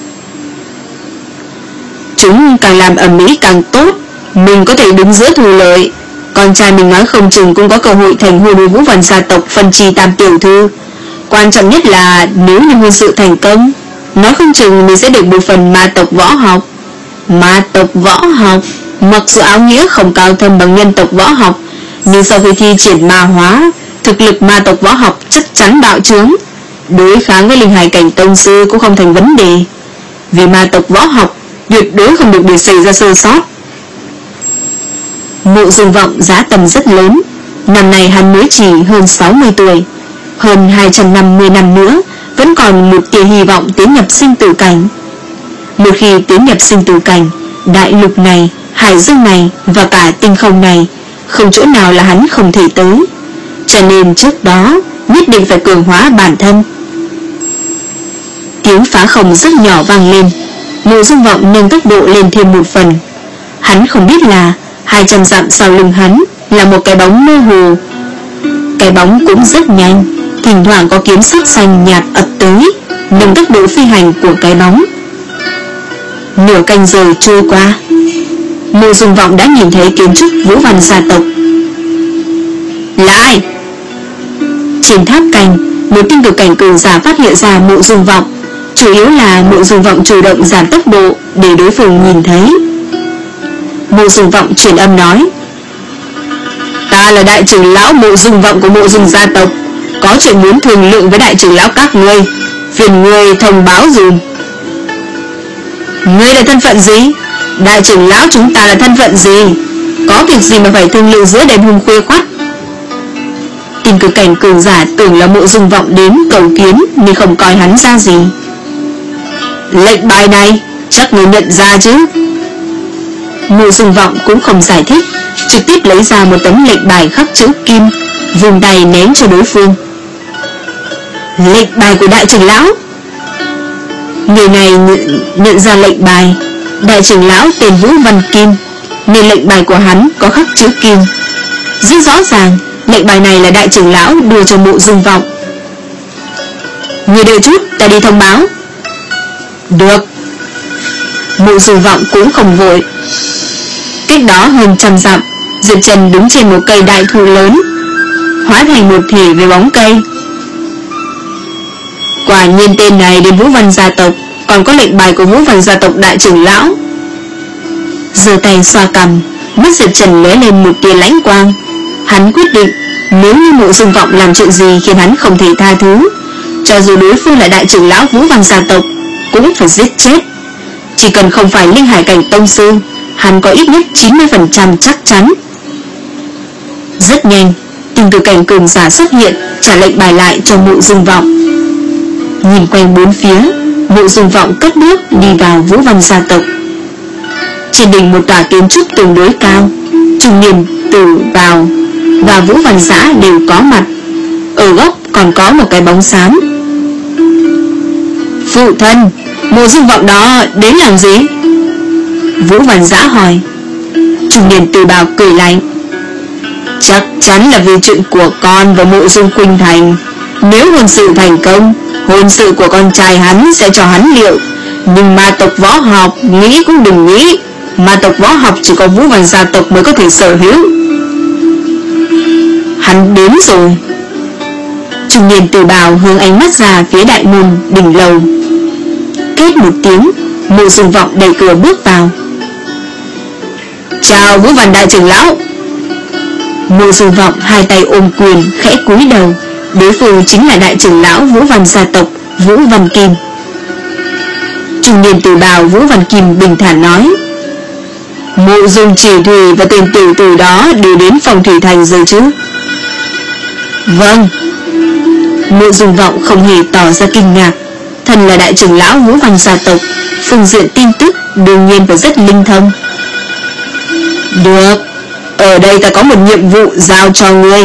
Chúng càng làm ầm ĩ càng tốt, mình có thể đứng giữa thu lợi. Con trai mình nói không chừng cũng có cơ hội thành hôn với Vũ Văn gia tộc phân trì tam tiểu thư. Quan trọng nhất là nếu như hôn sự thành công, nói không chừng mình sẽ được một phần ma tộc võ học. Ma tộc võ học, mặc dù áo nghĩa không cao thâm bằng nhân tộc võ học, nhưng sau khi thi triển ma hóa, thực lực ma tộc võ học chắc chắn bạo trướng, đối kháng với linh hải cảnh tông sư cũng không thành vấn đề. Vì ma tộc võ học tuyệt đối không được để xảy ra sơ sót, Mộ Dung Vọng dã tâm rất lớn. Năm nay hắn mới chỉ hơn sáu mươi tuổi, hơn hai trăm năm mươi năm nữa vẫn còn một tia hy vọng tiến nhập sinh tử cảnh. Một khi tiến nhập sinh tử cảnh, đại lục này, hải dương này và cả tinh không này không chỗ nào là hắn không thể tới. Cho nên trước đó nhất định phải cường hóa bản thân. Tiếng phá không rất nhỏ vang lên. Mộ Dung Vọng nâng tốc độ lên thêm một phần. Hắn không biết là hai trăm dặm sau lưng hắn là một cái bóng mơ hồ. Cái bóng cũng rất nhanh, thỉnh thoảng có kiếm sắc xanh nhạt ập tới, nâng tốc độ phi hành của cái bóng. Nửa canh giờ trôi qua, Mộ Dung Vọng đã nhìn thấy kiến trúc Vũ Văn gia tộc. Là ai? Trên tháp canh, một tinh cực cảnh cường giả phát hiện ra Mộ Dung Vọng. Chủ yếu là Mộ Dung Vọng chủ động giảm tốc độ để đối phương nhìn thấy. Mộ Dung Vọng truyền âm nói: Ta là đại trưởng lão Mộ Dung Vọng của Mộ Dung gia tộc, có chuyện muốn thương lượng với đại trưởng lão các ngươi, phiền ngươi thông báo dùm. Ngươi là thân phận gì? Đại trưởng lão chúng ta là thân phận gì? Có việc gì mà phải thương lượng giữa đêm hôm khuya khoắt? Tinh cực cảnh cường giả tưởng là Mộ Dung Vọng đến cầu kiến nên không coi hắn ra gì. Lệnh bài này chắc người nhận ra chứ? Mộ Dung Vọng cũng không giải thích, trực tiếp lấy ra một tấm lệnh bài khắc chữ kim, vùng tay ném cho đối phương. Lệnh bài của đại trưởng lão. Người này nhận, nhận ra lệnh bài. Đại trưởng lão tên Vũ Văn Kim, nên lệnh bài của hắn có khắc chữ kim. Rất rõ ràng lệnh bài này là đại trưởng lão đưa cho Mộ Dung Vọng. Người đợi chút, ta đi thông báo. Được. Mộ Dung Vọng cũng không vội. Cách đó hơn trăm dặm, Diệp Trần đứng trên một cây đại thụ lớn, hóa thành một thể với bóng cây. Quả nhiên tên này đến Vũ Văn gia tộc, còn có lệnh bài của Vũ Văn gia tộc đại trưởng lão. Giơ tay xoa cằm, mắt Diệp Trần lóe lên một tia lãnh quang. Hắn quyết định, nếu như Mộ Dung Vọng làm chuyện gì khiến hắn không thể tha thứ, cho dù đối phương là đại trưởng lão Vũ Văn gia tộc, cũng phải giết chết. Chỉ cần không phải linh hải cảnh tông sư, hắn có ít nhất chín mươi phần trăm chắc chắn. Rất nhanh, tinh cực cảnh cường giả xuất hiện, trả lệnh bài lại cho Mộ Dung Vọng. Nhìn quanh bốn phía, Mộ Dung Vọng cất bước đi vào Vũ Văn gia tộc. Trên đỉnh một tòa kiến trúc tương đối cao, trung niên Tử Bào và Vũ Văn Giã đều có mặt. Ở góc còn có một cái bóng xám. Phụ thân, Mộ Dung Vọng đó đến làm gì? Vũ Văn Giã hỏi. Trung niên Tử Bào cười lạnh. Chắc chắn là vì chuyện của con và Mộ Dung Khuynh Thành. Nếu hôn sự thành công, hôn sự của con trai hắn sẽ cho hắn liệu. Nhưng ma tộc võ học, nghĩ cũng đừng nghĩ, ma tộc võ học chỉ có Vũ Văn gia tộc mới có thể sở hữu. Hắn đến rồi. Trung niên Tử Bào hướng ánh mắt ra phía đại môn đỉnh lầu. Kết một tiếng, Mộ Dung Vọng đẩy cửa bước vào. Chào Vũ Văn đại trưởng lão. Mộ Dung Vọng hai tay ôm quyền, khẽ cúi đầu. Đối phương chính là đại trưởng lão Vũ Văn gia tộc Vũ Văn Kim. Trung niên Tử Bào Vũ Văn Kim bình thản nói. Mộ Dung Chỉ Thủy và tên tiểu tử đó đều đến phòng thủy thành rồi chứ? Vâng. Mộ Dung Vọng không hề tỏ ra kinh ngạc. Thần là đại trưởng lão Vũ Văn gia tộc, phương diện tin tức đương nhiên phải rất linh thông. Được, ở đây ta có một nhiệm vụ giao cho ngươi.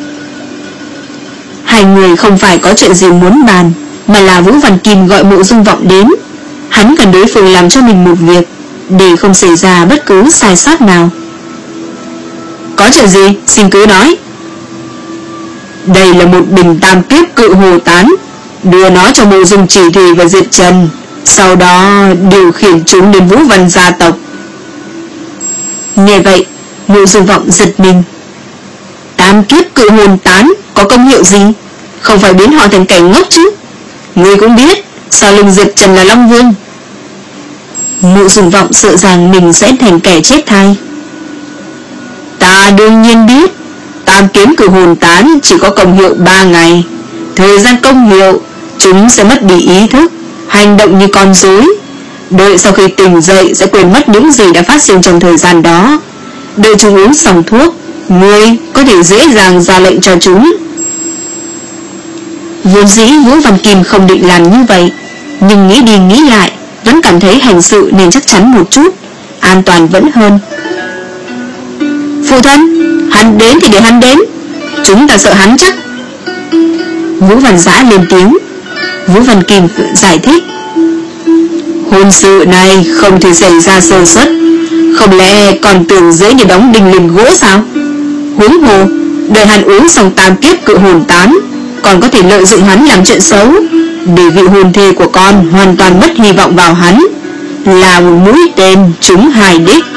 Hai người không phải có chuyện gì muốn bàn, mà là Vũ Văn Kim gọi Mộ Dung Vọng đến. Hắn cần đối phương làm cho mình một việc, để không xảy ra bất cứ sai sót nào. Có chuyện gì, xin cứ nói. Đây là một bình tam kiếp cự hồ tán, đưa nó cho Mộ Dung Chỉ Thủy và Diệp Trần, sau đó điều khiển chúng đến Vũ Văn gia tộc. Nghe vậy, Mộ Dung Vọng giật mình. Tam kiếp cự hồn tán có công hiệu gì? Không phải biến họ thành cảnh ngốc chứ? Ngươi cũng biết, sau lưng Diệp Trần là Long Vương. Mộ Dung Vọng sợ rằng mình sẽ thành kẻ chết thay. Ta đương nhiên biết, tam kiếm cử hồn tán chỉ có công hiệu ba ngày. Thời gian công hiệu, chúng sẽ mất đi ý thức, hành động như con rối. Đợi sau khi tỉnh dậy sẽ quên mất những gì đã phát sinh trong thời gian đó. Đợi chúng uống xong thuốc, ngươi có thể dễ dàng ra lệnh cho chúng. Vốn dĩ Vũ Văn Kim không định làm như vậy, nhưng nghĩ đi nghĩ lại vẫn cảm thấy hành sự nên chắc chắn một chút, an toàn vẫn hơn. Phụ thân, hắn đến thì để hắn đến, chúng ta sợ hắn chắc. Vũ Văn Giã lên tiếng. Vũ Văn Kim giải thích. Hôn sự này không thể xảy ra sơ suất, không lẽ còn tưởng dễ như đóng đinh lên gỗ sao? Huống hồ, đợi hắn uống xong tam kiếp cự hồn tán, còn có thể lợi dụng hắn làm chuyện xấu, để vị hôn thê của con hoàn toàn mất hy vọng vào hắn, là một mũi tên trúng hai đích.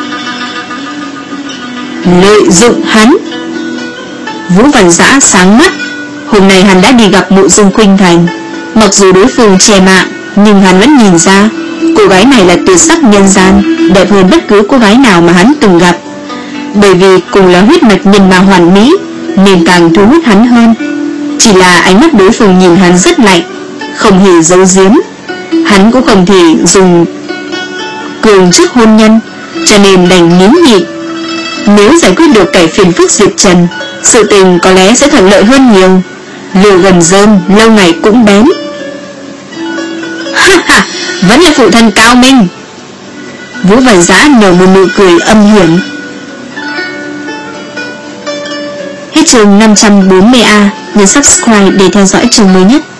Lợi dụng hắn? Vũ Văn Giã sáng mắt. Hôm nay hắn đã đi gặp Mộ Dung Khuynh Thành, mặc dù đối phương che mạng, nhưng hắn vẫn nhìn ra cô gái này là tuyệt sắc nhân gian, đẹp hơn bất cứ cô gái nào mà hắn từng gặp. Bởi vì cùng là huyết mạch nhân ma hoàn mỹ, nên càng thu hút hắn hơn. Chỉ là ánh mắt đối phương nhìn hắn rất lạnh, không hề giấu giếm. Hắn cũng không thể dùng cường trước hôn nhân, cho nên đành nín nhịn. Nếu giải quyết được kẻ phiền phức Diệp Trần, sự tình có lẽ sẽ thuận lợi hơn nhiều. Lửa gần rơm lâu ngày cũng bén. Ha ha, vẫn là phụ thân cao minh. Vũ Văn Giã nở một nụ cười âm hiểm. Hết chương năm trăm bốn mươi A. Nhấn subscribe để theo dõi chương mới nhất.